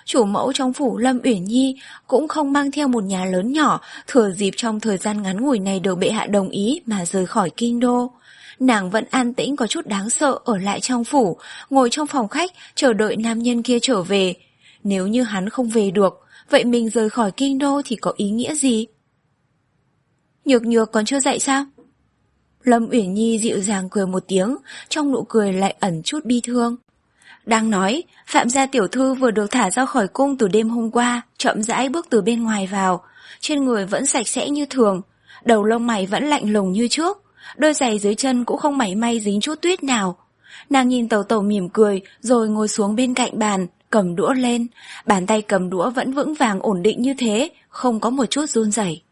Speaker 1: Chủ mẫu trong phủ Lâm Uyển Nhi cũng không mang theo một nhà lớn nhỏ, thừa dịp trong thời gian ngắn ngủi này được bệ hạ đồng ý mà rời khỏi kinh đô. Nàng vẫn an tĩnh có chút đáng sợ ở lại trong phủ, ngồi trong phòng khách chờ đợi nam nhân kia trở về. Nếu như hắn không về được, vậy mình rời khỏi kinh đô thì có ý nghĩa gì? Nhược Nhược còn chưa dậy sao? Lâm Uyển Nhi dịu dàng cười một tiếng, trong nụ cười lại ẩn chút bi thương. Đang nói, Phạm gia tiểu thư vừa được thả ra khỏi cung từ đêm hôm qua, chậm rãi bước từ bên ngoài vào. Trên người vẫn sạch sẽ như thường, đầu lông mày vẫn lạnh lùng như trước, đôi giày dưới chân cũng không mảy may dính chút tuyết nào. Nàng nhìn Tẩu Tẩu mỉm cười, rồi ngồi xuống bên cạnh bàn, cầm đũa lên. Bàn tay cầm đũa vẫn vững vàng ổn định như thế, không có một chút run rẩy.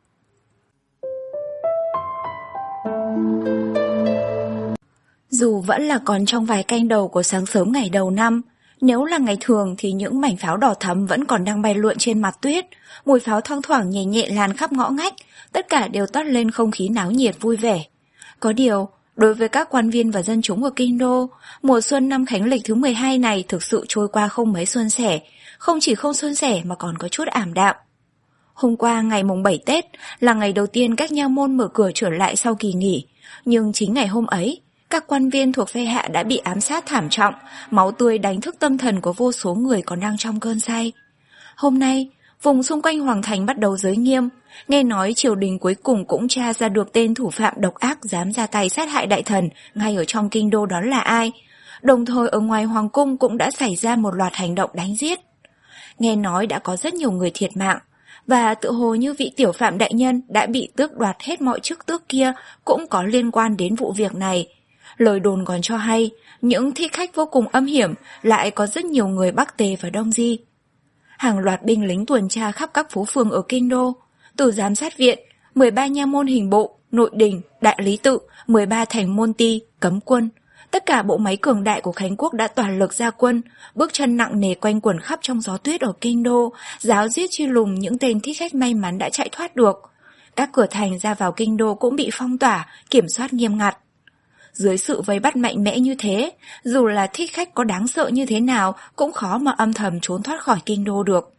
Speaker 1: Dù vẫn là còn trong vài canh đầu của sáng sớm ngày đầu năm, nếu là ngày thường thì những mảnh pháo đỏ thắm vẫn còn đang bay lượn trên mặt tuyết, mùi pháo thoang thoảng nhẹ nhẹ lan khắp ngõ ngách, tất cả đều toát lên không khí náo nhiệt vui vẻ. Có điều, đối với các quan viên và dân chúng ở kinh đô, mùa xuân năm Khánh Lịch thứ mười hai này thực sự trôi qua không mấy suôn sẻ, không chỉ không suôn sẻ mà còn có chút ảm đạm. Hôm qua ngày mùng bảy Tết là ngày đầu tiên các nha môn mở cửa trở lại sau kỳ nghỉ, nhưng chính ngày hôm ấy, các quan viên thuộc phe hạ đã bị ám sát thảm trọng, máu tươi đánh thức tâm thần của vô số người còn đang trong cơn say. Hôm nay, vùng xung quanh Hoàng Thành bắt đầu giới nghiêm, nghe nói triều đình cuối cùng cũng tra ra được tên thủ phạm độc ác dám ra tay sát hại đại thần ngay ở trong kinh đô đó là ai. Đồng thời ở ngoài Hoàng cung cũng đã xảy ra một loạt hành động đánh giết. Nghe nói đã có rất nhiều người thiệt mạng, và tự hồ như vị tiểu phạm đại nhân đã bị tước đoạt hết mọi chức tước kia cũng có liên quan đến vụ việc này. Lời đồn còn cho hay, những thích khách vô cùng âm hiểm lại có rất nhiều người Bắc Tề và Đông Di. Hàng loạt binh lính tuần tra khắp các phố phường ở kinh đô, từ giám sát viện, mười ba nha môn hình bộ, nội đình, đại lý tự, mười ba thành môn ti, cấm quân. Tất cả bộ máy cường đại của Khánh Quốc đã toàn lực ra quân, bước chân nặng nề quanh quẩn khắp trong gió tuyết ở kinh đô, ráo giết truy lùng những tên thích khách may mắn đã chạy thoát được. Các cửa thành ra vào kinh đô cũng bị phong tỏa, kiểm soát nghiêm ngặt. Dưới sự vây bắt mạnh mẽ như thế, dù là thích khách có đáng sợ như thế nào cũng khó mà âm thầm trốn thoát khỏi kinh đô được.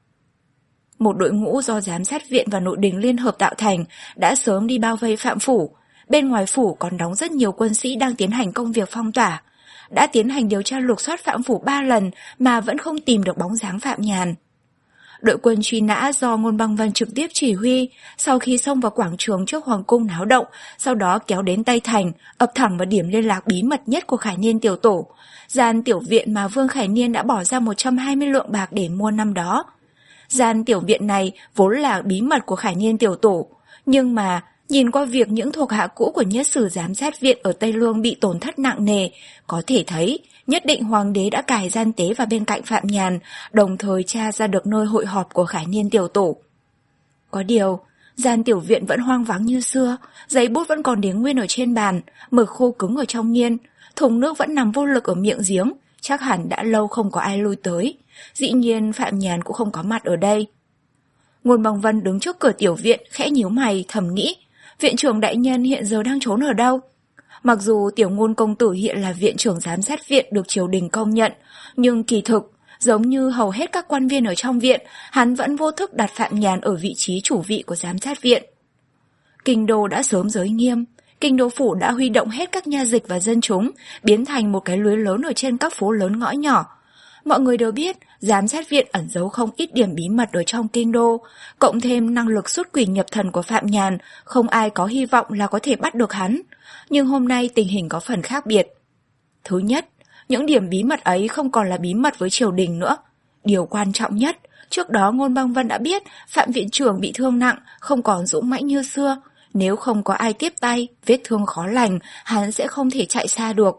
Speaker 1: Một đội ngũ do giám sát viện và nội đình liên hợp tạo thành đã sớm đi bao vây Phạm phủ. Bên ngoài phủ còn đóng rất nhiều quân sĩ đang tiến hành công việc phong tỏa. Đã tiến hành điều tra lục soát Phạm phủ ba lần mà vẫn không tìm được bóng dáng Phạm Nhàn. Đội quân truy nã do Ngôn Băng Vân trực tiếp chỉ huy, sau khi xông vào quảng trường trước hoàng cung náo động, sau đó kéo đến Tây Thành, ập thẳng vào điểm liên lạc bí mật nhất của Khải Niên tiểu tổ, gian tiểu viện mà Vương Khải Niên đã bỏ ra một trăm hai mươi lượng bạc để mua năm đó. Gian tiểu viện này vốn là bí mật của Khải Niên tiểu tổ, nhưng mà nhìn qua việc những thuộc hạ cũ của Nhất Sử giám sát viện ở Tây Lương bị tổn thất nặng nề, có thể thấy nhất định hoàng đế đã cài gian tế vào bên cạnh Phạm Nhàn, đồng thời tra ra được nơi hội họp của Khải Niên tiểu tổ. Có điều, gian tiểu viện vẫn hoang vắng như xưa, giấy bút vẫn còn để nguyên ở trên bàn, mực khô cứng ở trong nghiên, thùng nước vẫn nằm vô lực ở miệng giếng, chắc hẳn đã lâu không có ai lui tới. Dĩ nhiên Phạm Nhàn cũng không có mặt ở đây. Ngôn Băng Vân đứng trước cửa tiểu viện, khẽ nhíu mày thầm nghĩ, viện trưởng đại nhân hiện giờ đang trốn ở đâu? Mặc dù tiểu Ngôn công tử hiện là viện trưởng giám sát viện được triều đình công nhận, nhưng kỳ thực, giống như hầu hết các quan viên ở trong viện, hắn vẫn vô thức đặt Phạm Nhàn ở vị trí chủ vị của giám sát viện. Kinh đô đã sớm giới nghiêm, kinh đô phủ đã huy động hết các nha dịch và dân chúng, biến thành một cái lưới lớn ở trên các phố lớn ngõ nhỏ. Mọi người đều biết, giám sát viện ẩn giấu không ít điểm bí mật ở trong kinh đô, cộng thêm năng lực xuất quỷ nhập thần của Phạm Nhàn, không ai có hy vọng là có thể bắt được hắn. Nhưng hôm nay tình hình có phần khác biệt. Thứ nhất, những điểm bí mật ấy không còn là bí mật với triều đình nữa. Điều quan trọng nhất, trước đó Ngôn Băng Vân đã biết Phạm viện trưởng bị thương nặng, không còn dũng mãnh như xưa. Nếu không có ai tiếp tay, vết thương khó lành, hắn sẽ không thể chạy xa được.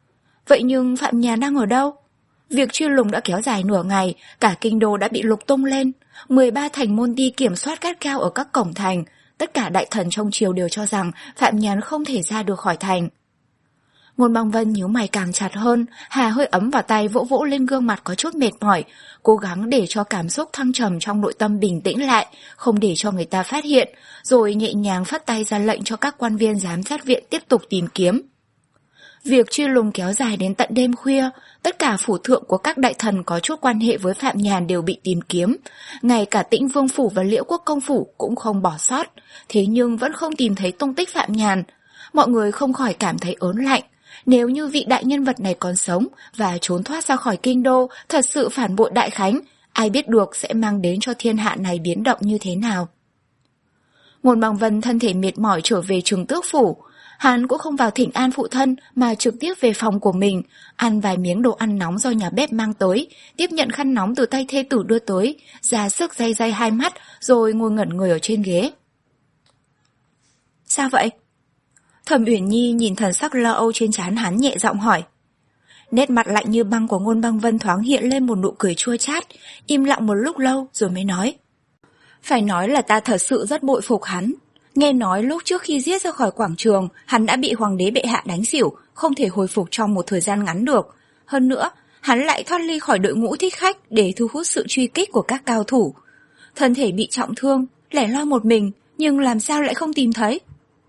Speaker 1: Vậy nhưng Phạm Nhàn đang ở đâu? Việc truy lùng đã kéo dài nửa ngày, cả kinh đô đã bị lục tung lên. mười ba thành môn ti kiểm soát gắt gao ở các cổng thành. Tất cả đại thần trong triều đều cho rằng Phạm Nhàn không thể ra được khỏi thành. Ngôn Băng Vân nhíu mày càng chặt hơn, hà hơi ấm vào tay vỗ vỗ lên gương mặt có chút mệt mỏi, cố gắng để cho cảm xúc thăng trầm trong nội tâm bình tĩnh lại, không để cho người ta phát hiện, rồi nhẹ nhàng phất tay ra lệnh cho các quan viên giám sát viện tiếp tục tìm kiếm. Việc truy lùng kéo dài đến tận đêm khuya, tất cả phủ thượng của các đại thần có chút quan hệ với Phạm Nhàn đều bị tìm kiếm. Ngay cả Tĩnh Vương Phủ và Liễu Quốc Công Phủ cũng không bỏ sót, thế nhưng vẫn không tìm thấy tung tích Phạm Nhàn. Mọi người không khỏi cảm thấy ớn lạnh. Nếu như vị đại nhân vật này còn sống và trốn thoát ra khỏi kinh đô, thật sự phản bội Đại Khánh, ai biết được sẽ mang đến cho thiên hạ này biến động như thế nào. Ngôn Bằng Vân thân thể mệt mỏi trở về Trường Tước Phủ. Hắn cũng không vào thỉnh an phụ thân mà trực tiếp về phòng của mình, ăn vài miếng đồ ăn nóng do nhà bếp mang tới, tiếp nhận khăn nóng từ tay thê tử đưa tới, ra sức day day hai mắt rồi ngồi ngẩn người ở trên ghế. Sao vậy? Thẩm Uyển Nhi nhìn thần sắc lo âu trên trán hắn nhẹ giọng hỏi. Nét mặt lạnh như băng của Ngôn Băng Vân thoáng hiện lên một nụ cười chua chát, im lặng một lúc lâu rồi mới nói. Phải nói là ta thật sự rất bội phục hắn. Nghe nói lúc trước khi giết ra khỏi quảng trường, hắn đã bị hoàng đế bệ hạ đánh xỉu, không thể hồi phục trong một thời gian ngắn được. Hơn nữa, hắn lại thoát ly khỏi đội ngũ thích khách để thu hút sự truy kích của các cao thủ. Thân thể bị trọng thương, lẻ loi một mình, nhưng làm sao lại không tìm thấy?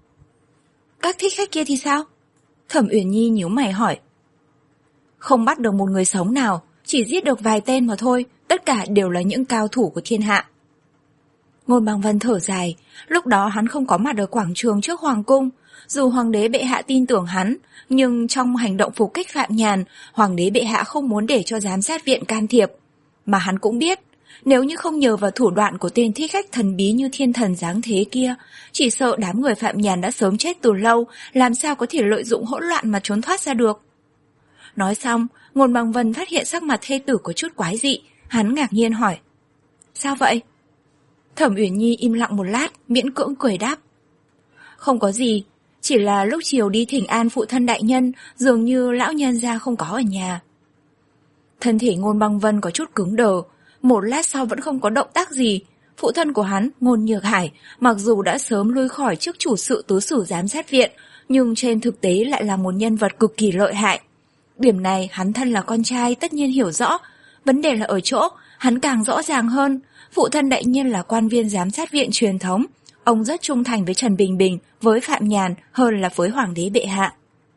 Speaker 1: Các thích khách kia thì sao? Thẩm Uyển Nhi nhíu mày hỏi. Không bắt được một người sống nào, chỉ giết được vài tên mà thôi, tất cả đều là những cao thủ của thiên hạ. Ngôn Bằng Vân thở dài, lúc đó hắn không có mặt ở quảng trường trước hoàng cung. Dù hoàng đế bệ hạ tin tưởng hắn, nhưng trong hành động phục kích Phạm Nhàn, hoàng đế bệ hạ không muốn để cho giám sát viện can thiệp. Mà hắn cũng biết, nếu như không nhờ vào thủ đoạn của tên thích khách thần bí như thiên thần giáng thế kia, chỉ sợ đám người Phạm Nhàn đã sớm chết từ lâu, làm sao có thể lợi dụng hỗn loạn mà trốn thoát ra được. Nói xong, Ngôn Bằng Vân phát hiện sắc mặt thê tử có chút quái dị, hắn ngạc nhiên hỏi. Sao vậy? Thẩm Uyển Nhi im lặng một lát, miễn cưỡng cười đáp. Không có gì, chỉ là lúc chiều đi thỉnh an phụ thân đại nhân, dường như lão nhân gia không có ở nhà. Thân thể Ngôn Băng Vân có chút cứng đờ, một lát sau vẫn không có động tác gì. Phụ thân của hắn, Ngôn Nhược Hải, mặc dù đã sớm lui khỏi chức chủ sự tứ sử giám sát viện, nhưng trên thực tế lại là một nhân vật cực kỳ lợi hại. Điểm này hắn thân là con trai tất nhiên hiểu rõ, vấn đề là ở chỗ, hắn càng rõ ràng hơn. Phụ thân đại nhân là quan viên giám sát viện truyền thống, ông rất trung thành với Trần Bình Bình, với Phạm Nhàn hơn là với hoàng đế bệ hạ.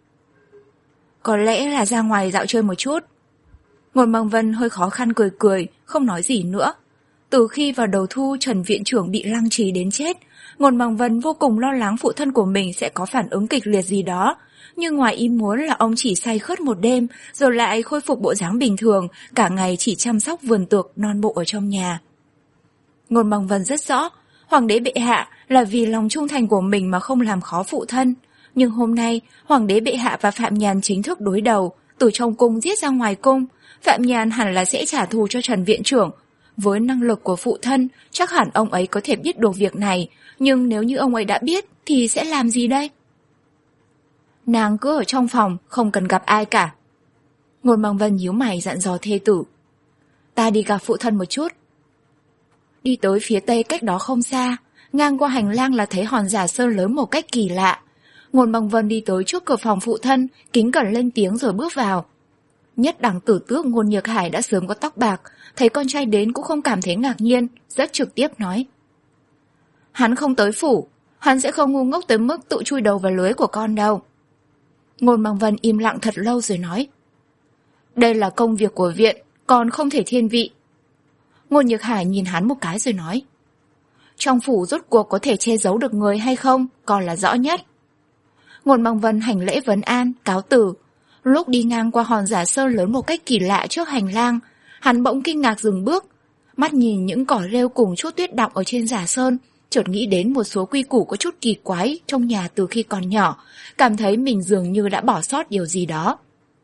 Speaker 1: Có lẽ là ra ngoài dạo chơi một chút. Ngôn Bằng Vân hơi khó khăn cười cười, không nói gì nữa. Từ khi vào đầu thu Trần viện trưởng bị lăng trì đến chết, Ngôn Bằng Vân vô cùng lo lắng phụ thân của mình sẽ có phản ứng kịch liệt gì đó. Nhưng ngoài ý muốn là ông chỉ say khướt một đêm, rồi lại khôi phục bộ dáng bình thường, cả ngày chỉ chăm sóc vườn tược non bộ ở trong nhà. Ngôn Bằng Vân rất rõ, hoàng đế bệ hạ là vì lòng trung thành của mình mà không làm khó phụ thân. Nhưng hôm nay, hoàng đế bệ hạ và Phạm Nhàn chính thức đối đầu, từ trong cung giết ra ngoài cung. Phạm Nhàn hẳn là sẽ trả thù cho Trần viện trưởng. Với năng lực của phụ thân, chắc hẳn ông ấy có thể biết được việc này, nhưng nếu như ông ấy đã biết thì sẽ làm gì đây? Nàng cứ ở trong phòng, không cần gặp ai cả. Ngôn Bằng Vân nhíu mày dặn dò thê tử. Ta đi gặp phụ thân một chút. Đi tới phía tây cách đó không xa, ngang qua hành lang là thấy hòn giả sơn lớn một cách kỳ lạ. Ngôn Bằng Vân đi tới trước cửa phòng phụ thân, kính cẩn lên tiếng rồi bước vào. Nhất đẳng tử tước Ngôn Nhược Hải đã sớm có tóc bạc, thấy con trai đến cũng không cảm thấy ngạc nhiên, rất trực tiếp nói. Hắn không tới phủ, hắn sẽ không ngu ngốc tới mức tự chui đầu vào lưới của con đâu. Ngôn Bằng Vân im lặng thật lâu rồi nói. Đây là công việc của viện, con không thể thiên vị. Ngôn Nhược Hải nhìn hắn một cái rồi nói. Trong phủ rốt cuộc có thể che giấu được người hay không, còn là rõ nhất. Ngôn Bằng Vân hành lễ vấn an, cáo từ. Lúc đi ngang qua hòn giả sơn lớn một cách kỳ lạ trước hành lang, hắn bỗng kinh ngạc dừng bước. Mắt nhìn những cỏ rêu cùng chút tuyết đọng ở trên giả sơn, chợt nghĩ đến một số quy củ có chút kỳ quái trong nhà từ khi còn nhỏ, cảm thấy mình dường như đã bỏ sót điều gì đó.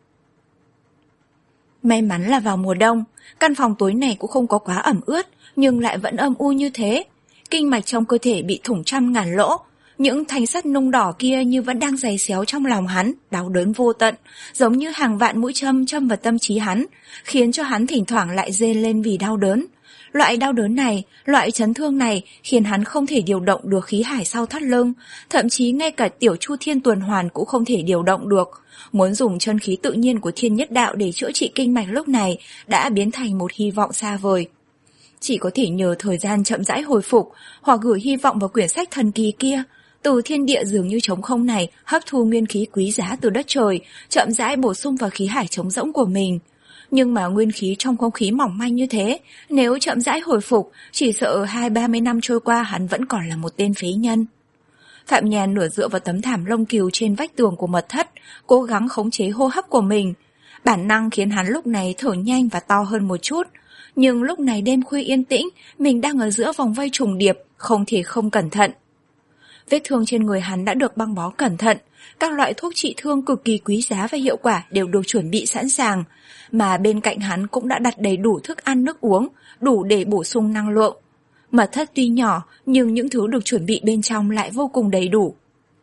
Speaker 1: May mắn là vào mùa đông, căn phòng tối này cũng không có quá ẩm ướt, nhưng lại vẫn âm u như thế. Kinh mạch trong cơ thể bị thủng trăm ngàn lỗ, những thanh sắt nung đỏ kia như vẫn đang giày xéo trong lòng hắn, đau đớn vô tận, giống như hàng vạn mũi châm châm vào tâm trí hắn, khiến cho hắn thỉnh thoảng lại rên lên vì đau đớn. Loại đau đớn này, loại chấn thương này khiến hắn không thể điều động được khí hải sau thắt lưng, thậm chí ngay cả tiểu chu thiên tuần hoàn cũng không thể điều động được. Muốn dùng chân khí tự nhiên của thiên nhất đạo để chữa trị kinh mạch lúc này đã biến thành một hy vọng xa vời. Chỉ có thể nhờ thời gian chậm rãi hồi phục, hoặc gửi hy vọng vào quyển sách thần kỳ kia. Từ thiên địa dường như trống không này hấp thu nguyên khí quý giá từ đất trời, chậm rãi bổ sung vào khí hải trống rỗng của mình. Nhưng mà nguyên khí trong không khí mỏng manh như thế, nếu chậm rãi hồi phục, chỉ sợ hai ba mươi năm trôi qua hắn vẫn còn là một tên phế nhân. Phạm Nhàn nửa dựa vào tấm thảm lông cừu trên vách tường của mật thất, cố gắng khống chế hô hấp của mình. Bản năng khiến hắn lúc này thở nhanh và to hơn một chút. Nhưng lúc này đêm khuya yên tĩnh, mình đang ở giữa vòng vây trùng điệp, không thể không cẩn thận. Vết thương trên người hắn đã được băng bó cẩn thận, các loại thuốc trị thương cực kỳ quý giá và hiệu quả đều được chuẩn bị sẵn sàng, mà bên cạnh hắn cũng đã đặt đầy đủ thức ăn nước uống, đủ để bổ sung năng lượng. Mật thất tuy nhỏ, nhưng những thứ được chuẩn bị bên trong lại vô cùng đầy đủ.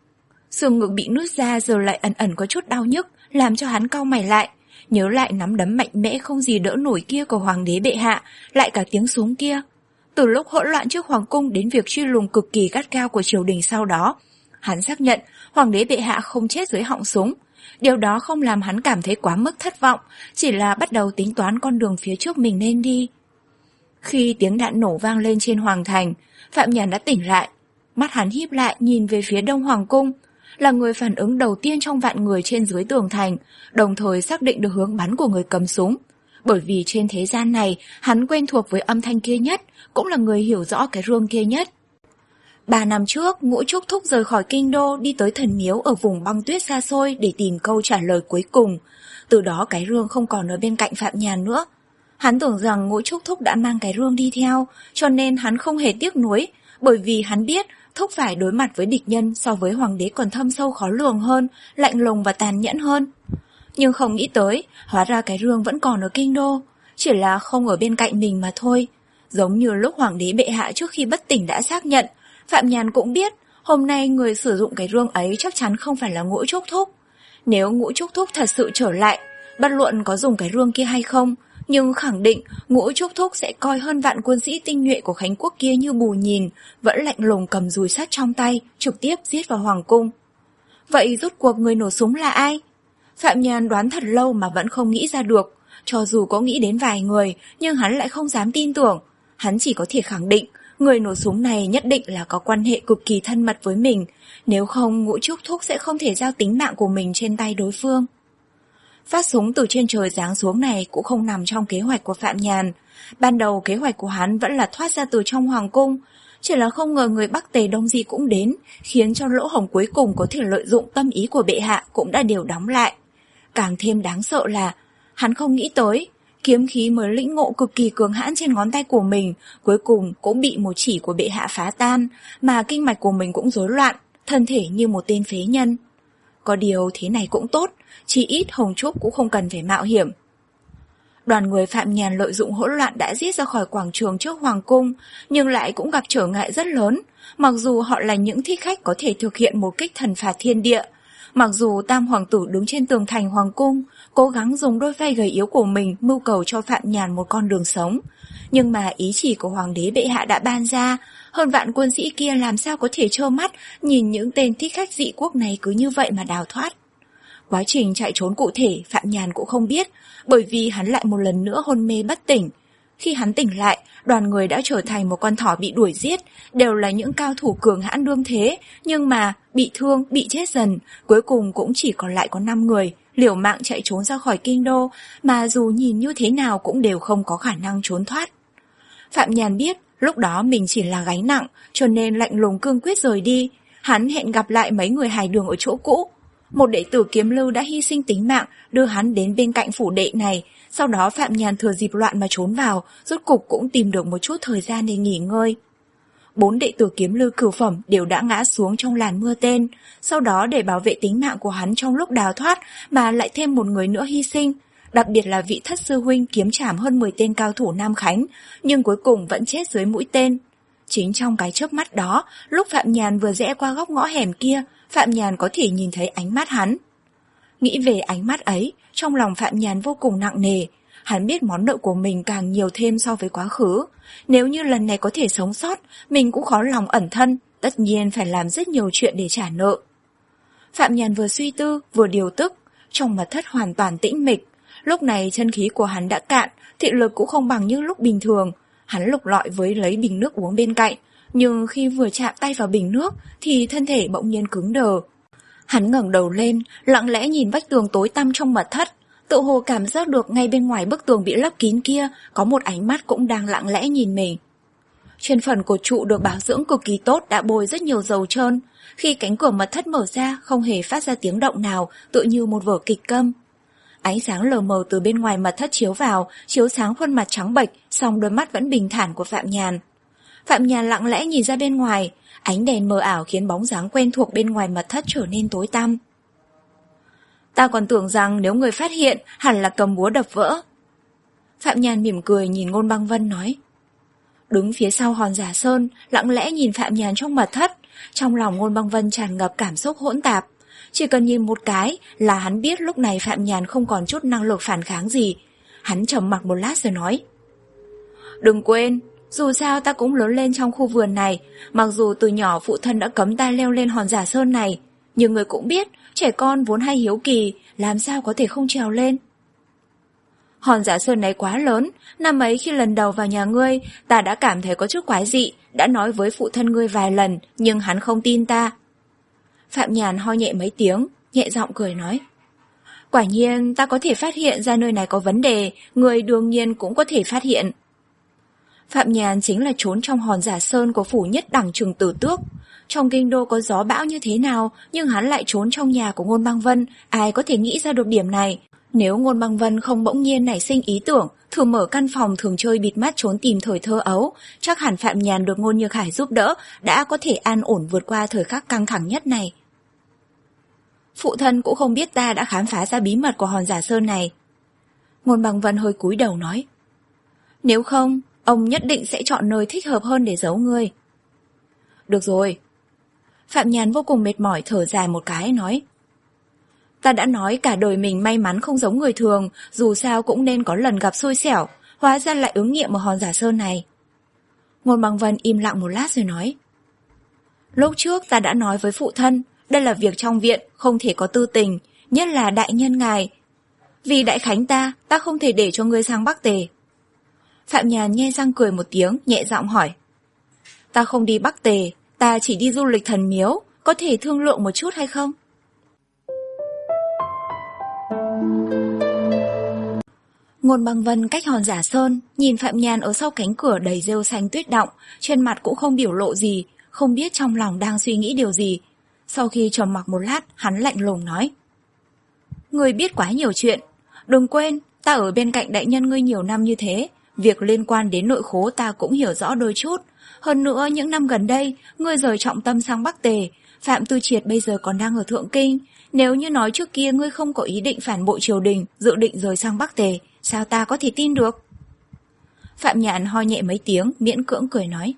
Speaker 1: Xương ngực bị nứt ra giờ lại ẩn ẩn có chút đau nhức, làm cho hắn cau mày lại, nhớ lại nắm đấm mạnh mẽ không gì đỡ nổi kia của hoàng đế bệ hạ, lại cả tiếng súng kia. Từ lúc hỗn loạn trước hoàng cung đến việc truy lùng cực kỳ gắt gao của triều đình sau đó, hắn xác nhận hoàng đế bệ hạ không chết dưới họng súng. Điều đó không làm hắn cảm thấy quá mức thất vọng, chỉ là bắt đầu tính toán con đường phía trước mình nên đi. Khi tiếng đạn nổ vang lên trên hoàng thành, Phạm Nhàn đã tỉnh lại. Mắt hắn híp lại nhìn về phía đông hoàng cung, là người phản ứng đầu tiên trong vạn người trên dưới tường thành, đồng thời xác định được hướng bắn của người cầm súng. Bởi vì trên thế gian này, hắn quen thuộc với âm thanh kia nhất, cũng là người hiểu rõ cái rương kia nhất. Ba năm trước, Ngũ Trúc Thúc rời khỏi kinh đô đi tới thần miếu ở vùng băng tuyết xa xôi để tìm câu trả lời cuối cùng. Từ đó cái rương không còn ở bên cạnh Phạm Nhàn nữa. Hắn tưởng rằng Ngũ Trúc Thúc đã mang cái rương đi theo, cho nên hắn không hề tiếc nuối, bởi vì hắn biết Thúc phải đối mặt với địch nhân so với hoàng đế còn thâm sâu khó lường hơn, lạnh lùng và tàn nhẫn hơn. Nhưng không nghĩ tới, hóa ra cái rương vẫn còn ở kinh đô, chỉ là không ở bên cạnh mình mà thôi. Giống như lúc hoàng đế bệ hạ trước khi bất tỉnh đã xác nhận, Phạm Nhàn cũng biết hôm nay người sử dụng cái rương ấy chắc chắn không phải là Ngũ Trúc Thúc. Nếu Ngũ Trúc Thúc thật sự trở lại, bất luận có dùng cái rương kia hay không, nhưng khẳng định Ngũ Trúc Thúc sẽ coi hơn vạn quân sĩ tinh nhuệ của Khánh Quốc kia như bù nhìn, vẫn lạnh lùng cầm dùi sắt trong tay, trực tiếp giết vào hoàng cung. Vậy rốt cuộc người nổ súng là ai? Phạm Nhàn đoán thật lâu mà vẫn không nghĩ ra được, cho dù có nghĩ đến vài người, nhưng hắn lại không dám tin tưởng. Hắn chỉ có thể khẳng định, người nổ súng này nhất định là có quan hệ cực kỳ thân mật với mình, nếu không Ngũ Trúc Thúc sẽ không thể giao tính mạng của mình trên tay đối phương. Phát súng từ trên trời giáng xuống này cũng không nằm trong kế hoạch của Phạm Nhàn. Ban đầu kế hoạch của hắn vẫn là thoát ra từ trong hoàng cung, chỉ là không ngờ người Bắc Tề Đông Di cũng đến, khiến cho lỗ hổng cuối cùng có thể lợi dụng tâm ý của bệ hạ cũng đã đều đóng lại. Càng thêm đáng sợ là, hắn không nghĩ tới, kiếm khí mới lĩnh ngộ cực kỳ cường hãn trên ngón tay của mình, cuối cùng cũng bị một chỉ của bệ hạ phá tan, mà kinh mạch của mình cũng rối loạn, thân thể như một tên phế nhân. Có điều thế này cũng tốt, chỉ ít Hồng Trúc cũng không cần phải mạo hiểm. Đoàn người Phạm Nhàn lợi dụng hỗn loạn đã giết ra khỏi quảng trường trước hoàng cung, nhưng lại cũng gặp trở ngại rất lớn, mặc dù họ là những thích khách có thể thực hiện một kích thần phạt thiên địa. Mặc dù Tam Hoàng tử đứng trên tường thành hoàng cung, cố gắng dùng đôi vai gầy yếu của mình mưu cầu cho Phạm Nhàn một con đường sống, nhưng mà ý chỉ của hoàng đế bệ hạ đã ban ra, hơn vạn quân sĩ kia làm sao có thể trơ mắt nhìn những tên thích khách dị quốc này cứ như vậy mà đào thoát. Quá trình chạy trốn cụ thể Phạm Nhàn cũng không biết, bởi vì hắn lại một lần nữa hôn mê bất tỉnh. Khi hắn tỉnh lại, đoàn người đã trở thành một con thỏ bị đuổi giết, đều là những cao thủ cường hãn đương thế, nhưng mà bị thương, bị chết dần, cuối cùng cũng chỉ còn lại có năm người, liều mạng chạy trốn ra khỏi kinh đô, mà dù nhìn như thế nào cũng đều không có khả năng trốn thoát. Phạm Nhàn biết, lúc đó mình chỉ là gánh nặng, cho nên lạnh lùng cương quyết rời đi. Hắn hẹn gặp lại mấy người hài đường ở chỗ cũ. Một đệ tử kiếm lưu đã hy sinh tính mạng, đưa hắn đến bên cạnh phủ đệ này. Sau đó Phạm Nhàn thừa dịp loạn mà trốn vào, rốt cục cũng tìm được một chút thời gian để nghỉ ngơi. Bốn đệ tử kiếm lưu cửu phẩm đều đã ngã xuống trong làn mưa tên. Sau đó để bảo vệ tính mạng của hắn trong lúc đào thoát, mà lại thêm một người nữa hy sinh. Đặc biệt là vị thất sư huynh kiếm trảm hơn mười tên cao thủ Nam Khánh, nhưng cuối cùng vẫn chết dưới mũi tên. Chính trong cái chớp mắt đó, lúc Phạm Nhàn vừa rẽ qua góc ngõ hẻm kia, Phạm Nhàn có thể nhìn thấy ánh mắt hắn. Nghĩ về ánh mắt ấy, trong lòng Phạm Nhàn vô cùng nặng nề. Hắn biết món nợ của mình càng nhiều thêm so với quá khứ. Nếu như lần này có thể sống sót, mình cũng khó lòng ẩn thân, tất nhiên phải làm rất nhiều chuyện để trả nợ. Phạm Nhàn vừa suy tư, vừa điều tức, trong mật thất hoàn toàn tĩnh mịch. Lúc này chân khí của hắn đã cạn, thị lực cũng không bằng như lúc bình thường. Hắn lục lọi với lấy bình nước uống bên cạnh, nhưng khi vừa chạm tay vào bình nước thì thân thể bỗng nhiên cứng đờ. Hắn ngẩng đầu lên, lặng lẽ nhìn vách tường tối tăm trong mật thất, tự hồ cảm giác được ngay bên ngoài bức tường bị lấp kín kia có một ánh mắt cũng đang lặng lẽ nhìn mình. Trên phần cột trụ được bảo dưỡng cực kỳ tốt đã bôi rất nhiều dầu trơn, khi cánh cửa mật thất mở ra không hề phát ra tiếng động nào, tựa như một vở kịch câm. Ánh sáng lờ mờ từ bên ngoài mật thất chiếu vào, chiếu sáng khuôn mặt trắng bệch, song đôi mắt vẫn bình thản của Phạm Nhàn. Phạm Nhàn lặng lẽ nhìn ra bên ngoài, ánh đèn mờ ảo khiến bóng dáng quen thuộc bên ngoài mật thất trở nên tối tăm. Ta còn tưởng rằng nếu người phát hiện hẳn là cầm búa đập vỡ. Phạm Nhàn mỉm cười nhìn Ngôn Băng Vân nói. Đứng phía sau hòn giả sơn, lặng lẽ nhìn Phạm Nhàn trong mật thất, trong lòng Ngôn Băng Vân tràn ngập cảm xúc hỗn tạp. Chỉ cần nhìn một cái là hắn biết lúc này Phạm Nhàn không còn chút năng lực phản kháng gì. Hắn trầm mặc một lát rồi nói. Đừng quên, dù sao ta cũng lớn lên trong khu vườn này, mặc dù từ nhỏ phụ thân đã cấm ta leo lên hòn giả sơn này, nhưng người cũng biết, trẻ con vốn hay hiếu kỳ, làm sao có thể không trèo lên. Hòn giả sơn này quá lớn, năm ấy khi lần đầu vào nhà ngươi, ta đã cảm thấy có chút quái dị, đã nói với phụ thân ngươi vài lần, nhưng hắn không tin ta. Phạm Nhàn ho nhẹ mấy tiếng, nhẹ giọng cười nói. Quả nhiên ta có thể phát hiện ra nơi này có vấn đề, người đương nhiên cũng có thể phát hiện. Phạm Nhàn chính là trốn trong hòn giả sơn của phủ nhất đẳng Trừng Tử Tước. Trong kinh đô có gió bão như thế nào, nhưng hắn lại trốn trong nhà của Ngôn Băng Vân, ai có thể nghĩ ra được điểm này. Nếu Ngôn Băng Vân không bỗng nhiên nảy sinh ý tưởng, thử mở căn phòng thường chơi bịt mắt trốn tìm thời thơ ấu, chắc hẳn Phạm Nhàn được Ngôn Như Khải giúp đỡ, đã có thể an ổn vượt qua thời khắc căng thẳng nhất này. Phụ thân cũng không biết ta đã khám phá ra bí mật của hòn giả sơn này. Ngôn Băng Vân hơi cúi đầu nói. Nếu không, ông nhất định sẽ chọn nơi thích hợp hơn để giấu ngươi. Được rồi. Phạm Nhàn vô cùng mệt mỏi thở dài một cái nói. Ta đã nói cả đời mình may mắn không giống người thường, dù sao cũng nên có lần gặp xui xẻo, hóa ra lại ứng nghiệm ở hòn giả sơn này. Ngôn Băng Vân im lặng một lát rồi nói. Lúc trước ta đã nói với phụ thân, đây là việc trong viện, không thể có tư tình, nhất là đại nhân ngài. Vì đại khánh ta, ta không thể để cho ngươi sang Bắc Tề. Phạm Nhàn nhe răng cười một tiếng, nhẹ giọng hỏi. Ta không đi Bắc Tề, ta chỉ đi du lịch thần miếu, có thể thương lượng một chút hay không? Ngôn Băng Vân cách hòn giả sơn, nhìn Phạm Nhàn ở sau cánh cửa đầy rêu xanh tuyết động, trên mặt cũng không biểu lộ gì, không biết trong lòng đang suy nghĩ điều gì. Sau khi trầm mặc một lát, hắn lạnh lùng nói. Ngươi biết quá nhiều chuyện, đừng quên, ta ở bên cạnh đại nhân ngươi nhiều năm như thế, việc liên quan đến nội khố ta cũng hiểu rõ đôi chút. Hơn nữa, những năm gần đây, ngươi rời trọng tâm sang Bắc Tề, Phạm Tư Triệt bây giờ còn đang ở Thượng Kinh. Nếu như nói trước kia ngươi không có ý định phản bội triều đình, dự định rời sang Bắc Tề, sao ta có thể tin được? Phạm Nhàn ho nhẹ mấy tiếng, miễn cưỡng cười nói.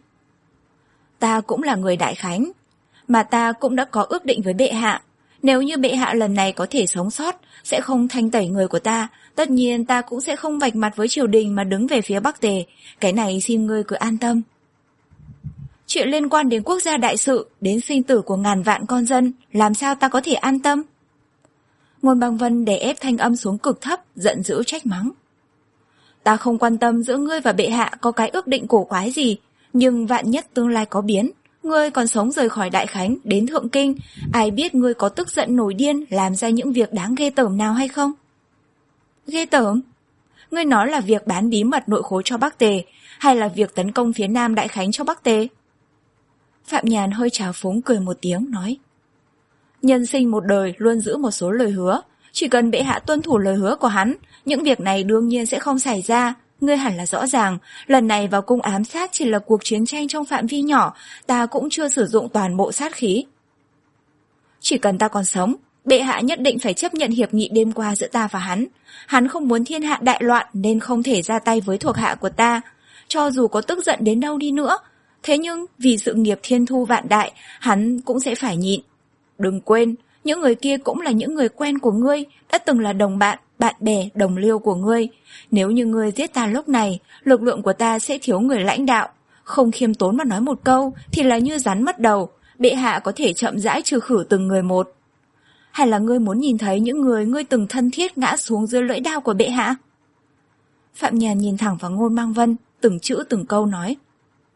Speaker 1: Ta cũng là người đại khánh, mà ta cũng đã có ước định với bệ hạ. Nếu như bệ hạ lần này có thể sống sót, sẽ không thanh tẩy người của ta, tất nhiên ta cũng sẽ không vạch mặt với triều đình mà đứng về phía Bắc Tề. Cái này xin ngươi cứ an tâm. Chuyện liên quan đến quốc gia đại sự, đến sinh tử của ngàn vạn con dân, làm sao ta có thể an tâm? Ngôn Băng Vân đè ép thanh âm xuống cực thấp, giận dữ trách mắng. Ta không quan tâm giữa ngươi và bệ hạ có cái ước định cổ quái gì, nhưng vạn nhất tương lai có biến, ngươi còn sống rời khỏi Đại Khánh đến Thượng Kinh, ai biết ngươi có tức giận nổi điên làm ra những việc đáng ghê tởm nào hay không? Ghê tởm? Ngươi nói là việc bán bí mật nội khố cho Bắc Tề, hay là việc tấn công phía Nam Đại Khánh cho Bắc Tề? Phạm Nhàn hơi trào phúng cười một tiếng nói. Nhân sinh một đời luôn giữ một số lời hứa, chỉ cần bệ hạ tuân thủ lời hứa của hắn, những việc này đương nhiên sẽ không xảy ra. Ngươi hẳn là rõ ràng, lần này vào cung ám sát chỉ là cuộc chiến tranh trong phạm vi nhỏ, ta cũng chưa sử dụng toàn bộ sát khí. Chỉ cần ta còn sống, bệ hạ nhất định phải chấp nhận hiệp nghị đêm qua giữa ta và hắn. Hắn không muốn thiên hạ đại loạn nên không thể ra tay với thuộc hạ của ta, cho dù có tức giận đến đâu đi nữa. Thế nhưng vì sự nghiệp thiên thu vạn đại, hắn cũng sẽ phải nhịn. Đừng quên, những người kia cũng là những người quen của ngươi, đã từng là đồng bạn, bạn bè, đồng liêu của ngươi. Nếu như ngươi giết ta lúc này, lực lượng của ta sẽ thiếu người lãnh đạo. Không khiêm tốn mà nói một câu thì là như rắn mất đầu, bệ hạ có thể chậm rãi trừ khử từng người một. Hay là ngươi muốn nhìn thấy những người ngươi từng thân thiết ngã xuống dưới lưỡi đao của bệ hạ? Phạm Nhàn nhìn thẳng vào Ngôn Băng Vân, từng chữ từng câu nói.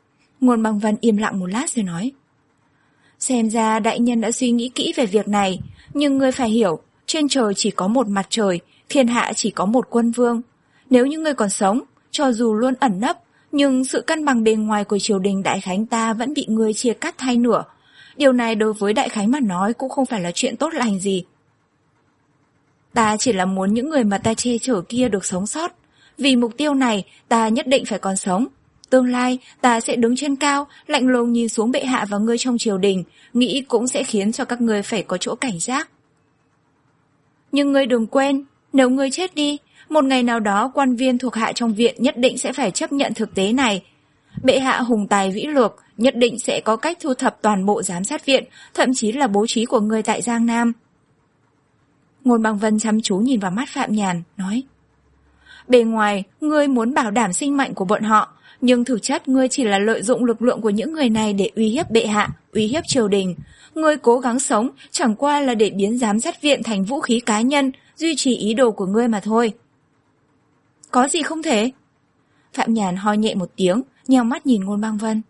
Speaker 1: Ngôn Băng Vân im lặng một lát rồi nói. Xem ra đại nhân đã suy nghĩ kỹ về việc này, nhưng ngươi phải hiểu, trên trời chỉ có một mặt trời, thiên hạ chỉ có một quân vương. Nếu như ngươi còn sống, cho dù luôn ẩn nấp, nhưng sự cân bằng bề ngoài của triều đình Đại Khánh ta vẫn bị ngươi chia cắt hai nửa. Điều này đối với Đại Khánh mà nói cũng không phải là chuyện tốt lành gì. Ta chỉ là muốn những người mà ta che chở kia được sống sót. Vì mục tiêu này, ta nhất định phải còn sống. Tương lai, ta sẽ đứng trên cao, lạnh lùng nhìn xuống bệ hạ và ngươi trong triều đình, nghĩ cũng sẽ khiến cho các ngươi phải có chỗ cảnh giác. Nhưng ngươi đừng quên, nếu ngươi chết đi, một ngày nào đó quan viên thuộc hạ trong viện nhất định sẽ phải chấp nhận thực tế này. Bệ hạ hùng tài vĩ lược, nhất định sẽ có cách thu thập toàn bộ giám sát viện, thậm chí là bố trí của ngươi tại Giang Nam. Ngôn Băng Vân chăm chú nhìn vào mắt Phạm Nhàn, nói. Bề ngoài, ngươi muốn bảo đảm sinh mệnh của bọn họ, nhưng thực chất ngươi chỉ là lợi dụng lực lượng của những người này để uy hiếp bệ hạ, uy hiếp triều đình. Ngươi cố gắng sống, chẳng qua là để biến giám sát viện thành vũ khí cá nhân, duy trì ý đồ của ngươi mà thôi. Có gì không thể? Phạm Nhàn ho nhẹ một tiếng, nheo mắt nhìn Ngôn Băng Vân.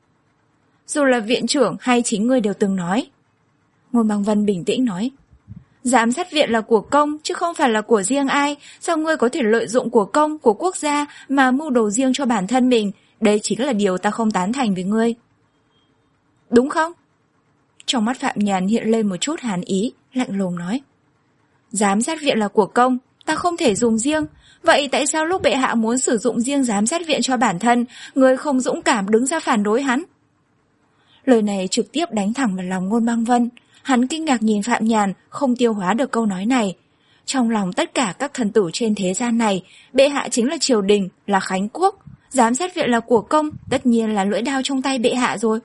Speaker 1: Dù là viện trưởng hay chính ngươi đều từng nói. Ngôn Băng Vân bình tĩnh nói. Giám sát viện là của công chứ không phải là của riêng ai, sao ngươi có thể lợi dụng của công, của quốc gia mà mưu đồ riêng cho bản thân mình, đây chính là điều ta không tán thành với ngươi. Đúng không? Trong mắt Phạm Nhàn hiện lên một chút hàn ý, lạnh lùng nói. Giám sát viện là của công, ta không thể dùng riêng, vậy tại sao lúc bệ hạ muốn sử dụng riêng giám sát viện cho bản thân, ngươi không dũng cảm đứng ra phản đối hắn? Lời này trực tiếp đánh thẳng vào lòng Ngôn Băng Vân. Hắn kinh ngạc nhìn Phạm Nhàn, không tiêu hóa được câu nói này. Trong lòng tất cả các thần tử trên thế gian này, bệ hạ chính là triều đình, là Khánh quốc. Giám sát viện là của công, tất nhiên là lưỡi đao trong tay bệ hạ rồi.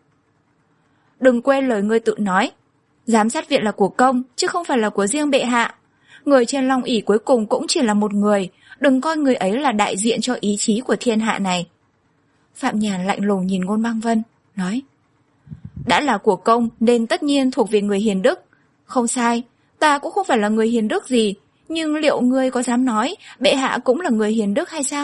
Speaker 1: Đừng quên lời ngươi tự nói. Giám sát viện là của công, chứ không phải là của riêng bệ hạ. Người trên long ỷ cuối cùng cũng chỉ là một người, đừng coi người ấy là đại diện cho ý chí của thiên hạ này. Phạm Nhàn lạnh lùng nhìn Ngôn Băng Vân, nói. Đã là của công nên tất nhiên thuộc về người hiền đức. Không sai, ta cũng không phải là người hiền đức gì, nhưng liệu ngươi có dám nói bệ hạ cũng là người hiền đức hay sao?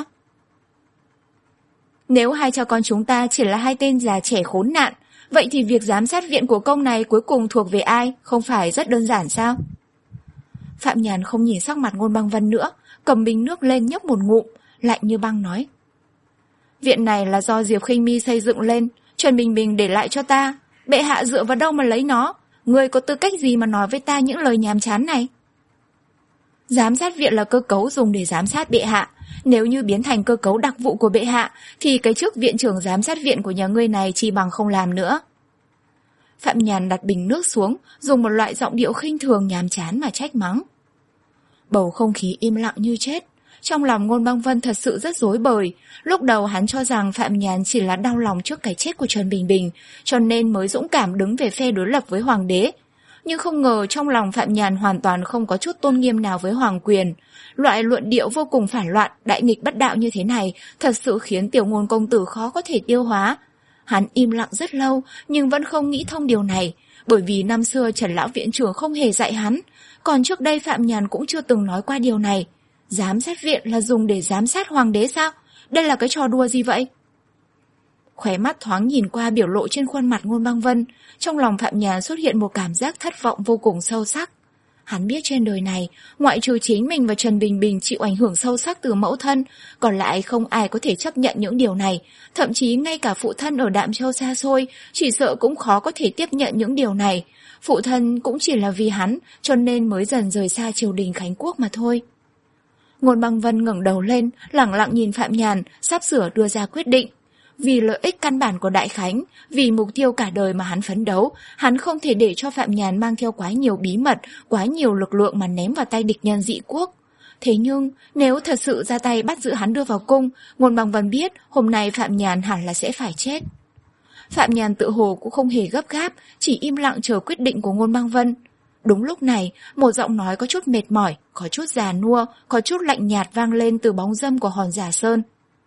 Speaker 1: Nếu hai cha con chúng ta chỉ là hai tên già trẻ khốn nạn, vậy thì việc giám sát viện của công này cuối cùng thuộc về ai, không phải rất đơn giản sao? Phạm Nhàn không nhìn sắc mặt Ngôn Băng Vân nữa, cầm bình nước lên nhấp một ngụm, lạnh như băng nói. Viện này là do Diệp Khinh Mi xây dựng lên, Trần Bình Bình để lại cho ta. Bệ hạ dựa vào đâu mà lấy nó? Ngươi có tư cách gì mà nói với ta những lời nhàm chán này? Giám sát viện là cơ cấu dùng để giám sát bệ hạ. Nếu như biến thành cơ cấu đặc vụ của bệ hạ, thì cái chức viện trưởng giám sát viện của nhà ngươi này chỉ bằng không làm nữa. Phạm Nhàn đặt bình nước xuống, dùng một loại giọng điệu khinh thường nhàm chán mà trách mắng. Bầu không khí im lặng như chết. Trong lòng Ngôn Băng Vân thật sự rất rối bời. Lúc đầu hắn cho rằng Phạm Nhàn chỉ là đau lòng trước cái chết của Trần Bình Bình, cho nên mới dũng cảm đứng về phe đối lập với Hoàng đế. Nhưng không ngờ trong lòng Phạm Nhàn hoàn toàn không có chút tôn nghiêm nào với Hoàng quyền. Loại luận điệu vô cùng phản loạn, đại nghịch bất đạo như thế này thật sự khiến tiểu Ngôn công tử khó có thể tiêu hóa. Hắn im lặng rất lâu nhưng vẫn không nghĩ thông điều này, bởi vì năm xưa Trần Lão Viện trưởng không hề dạy hắn, còn trước đây Phạm Nhàn cũng chưa từng nói qua điều này. Giám sát viện là dùng để giám sát hoàng đế sao? Đây là cái trò đùa gì vậy? Khóe mắt thoáng nhìn qua biểu lộ trên khuôn mặt Ngôn Băng Vân, trong lòng Phạm Nhàn xuất hiện một cảm giác thất vọng vô cùng sâu sắc. Hắn biết trên đời này, ngoại trừ chính mình và Trần Bình Bình chịu ảnh hưởng sâu sắc từ mẫu thân, còn lại không ai có thể chấp nhận những điều này, thậm chí ngay cả phụ thân ở Đạm Châu xa xôi, chỉ sợ cũng khó có thể tiếp nhận những điều này. Phụ thân cũng chỉ là vì hắn, cho nên mới dần rời xa triều đình Khánh quốc mà thôi. Ngôn Băng Vân ngẩng đầu lên, lẳng lặng nhìn Phạm Nhàn, sắp sửa đưa ra quyết định. Vì lợi ích căn bản của Đại Khánh, vì mục tiêu cả đời mà hắn phấn đấu, hắn không thể để cho Phạm Nhàn mang theo quá nhiều bí mật, quá nhiều lực lượng mà ném vào tay địch nhân dị quốc. Thế nhưng, nếu thật sự ra tay bắt giữ hắn đưa vào cung, Ngôn Băng Vân biết hôm nay Phạm Nhàn hẳn là sẽ phải chết. Phạm Nhàn tự hồ cũng không hề gấp gáp, chỉ im lặng chờ quyết định của Ngôn Băng Vân. Đúng lúc này, một giọng nói có chút mệt mỏi, có chút già nua, có chút lạnh nhạt vang lên từ bóng râm của hòn Giả Sơn.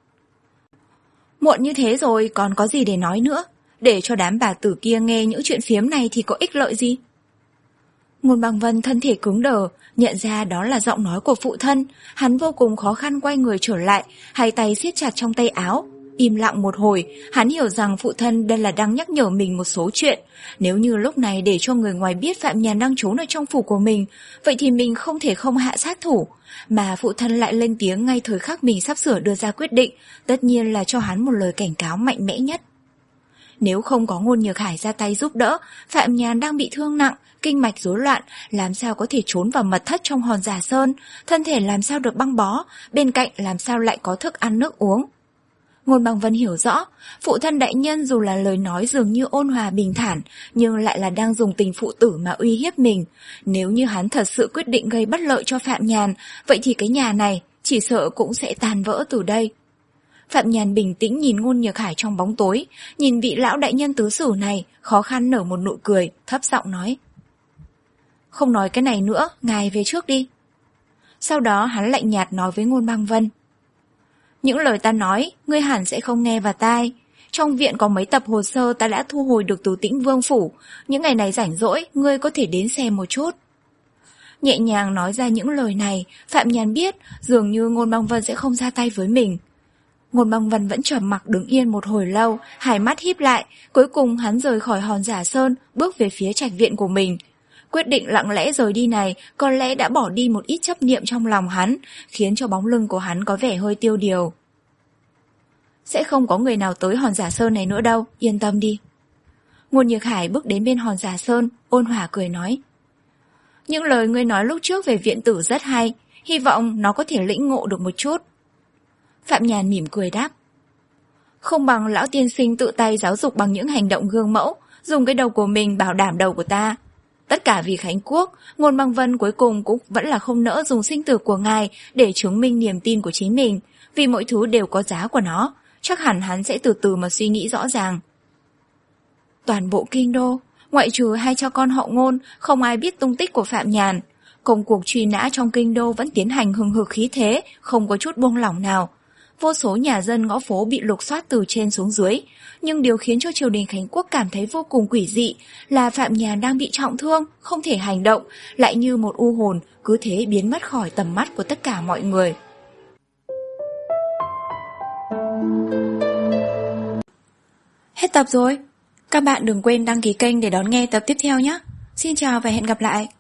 Speaker 1: Muộn như thế rồi còn có gì để nói nữa, để cho đám bà tử kia nghe những chuyện phiếm này thì có ích lợi gì? Ngôn Băng Vân thân thể cứng đờ, nhận ra đó là giọng nói của phụ thân, hắn vô cùng khó khăn quay người trở lại, hai tay siết chặt trong tay áo. Im lặng một hồi, hắn hiểu rằng phụ thân đây là đang nhắc nhở mình một số chuyện. Nếu như lúc này để cho người ngoài biết Phạm Nhàn đang trốn ở trong phủ của mình, vậy thì mình không thể không hạ sát thủ. Mà phụ thân lại lên tiếng ngay thời khắc mình sắp sửa đưa ra quyết định, tất nhiên là cho hắn một lời cảnh cáo mạnh mẽ nhất. Nếu không có Ngôn Nhược Hải ra tay giúp đỡ, Phạm Nhàn đang bị thương nặng, kinh mạch rối loạn, làm sao có thể trốn vào mật thất trong hòn Giả Sơn, thân thể làm sao được băng bó, bên cạnh làm sao lại có thức ăn nước uống. Ngôn Bằng Vân hiểu rõ, phụ thân đại nhân dù là lời nói dường như ôn hòa bình thản, nhưng lại là đang dùng tình phụ tử mà uy hiếp mình. Nếu như hắn thật sự quyết định gây bất lợi cho Phạm Nhàn, vậy thì cái nhà này chỉ sợ cũng sẽ tan vỡ từ đây. Phạm Nhàn bình tĩnh nhìn Ngôn Nhược Hải trong bóng tối, nhìn vị lão đại nhân tứ sử này, khó khăn nở một nụ cười, thấp giọng nói. Không nói cái này nữa, ngài về trước đi. Sau đó hắn lạnh nhạt nói với Ngôn Bằng Vân. Những lời ta nói, ngươi hẳn sẽ không nghe vào tai. Trong viện có mấy tập hồ sơ ta đã thu hồi được từ Tĩnh Vương phủ, những ngày này rảnh rỗi, ngươi có thể đến xem một chút. Nhẹ nhàng nói ra những lời này, Phạm Nhàn biết dường như Ngôn Bằng Vân sẽ không ra tay với mình. Ngôn Bằng Vân vẫn trầm mặc đứng yên một hồi lâu, hai mắt híp lại, cuối cùng hắn rời khỏi hòn Giả Sơn, bước về phía trạch viện của mình. Quyết định lặng lẽ rời đi này có lẽ đã bỏ đi một ít chấp niệm trong lòng hắn, khiến cho bóng lưng của hắn có vẻ hơi tiêu điều. Sẽ không có người nào tới hòn Giả Sơn này nữa đâu, yên tâm đi. Ngôn Nhược Hải bước đến bên hòn Giả Sơn, ôn hòa cười nói. Những lời ngươi nói lúc trước về viện tử rất hay, hy vọng nó có thể lĩnh ngộ được một chút. Phạm Nhàn mỉm cười đáp. Không bằng lão tiên sinh tự tay giáo dục bằng những hành động gương mẫu, dùng cái đầu của mình bảo đảm đầu của ta. Tất cả vì Khánh Quốc, Ngôn Bằng Vân cuối cùng cũng vẫn là không nỡ dùng sinh tử của ngài để chứng minh niềm tin của chính mình, vì mọi thứ đều có giá của nó, chắc hẳn hắn sẽ từ từ mà suy nghĩ rõ ràng. Toàn bộ kinh đô, ngoại trừ hai cha con họ Ngôn, không ai biết tung tích của Phạm Nhàn. Công cuộc truy nã trong kinh đô vẫn tiến hành hừng hực khí thế, không có chút buông lỏng nào. Vô số nhà dân ngõ phố bị lục soát từ trên xuống dưới, nhưng điều khiến cho triều đình Khánh Quốc cảm thấy vô cùng quỷ dị là Phạm Nhàn đang bị trọng thương, không thể hành động, lại như một u hồn, cứ thế biến mất khỏi tầm mắt của tất cả mọi người. Hết tập rồi. Các bạn đừng quên đăng ký kênh để đón nghe tập tiếp theo nhé. Xin chào và hẹn gặp lại.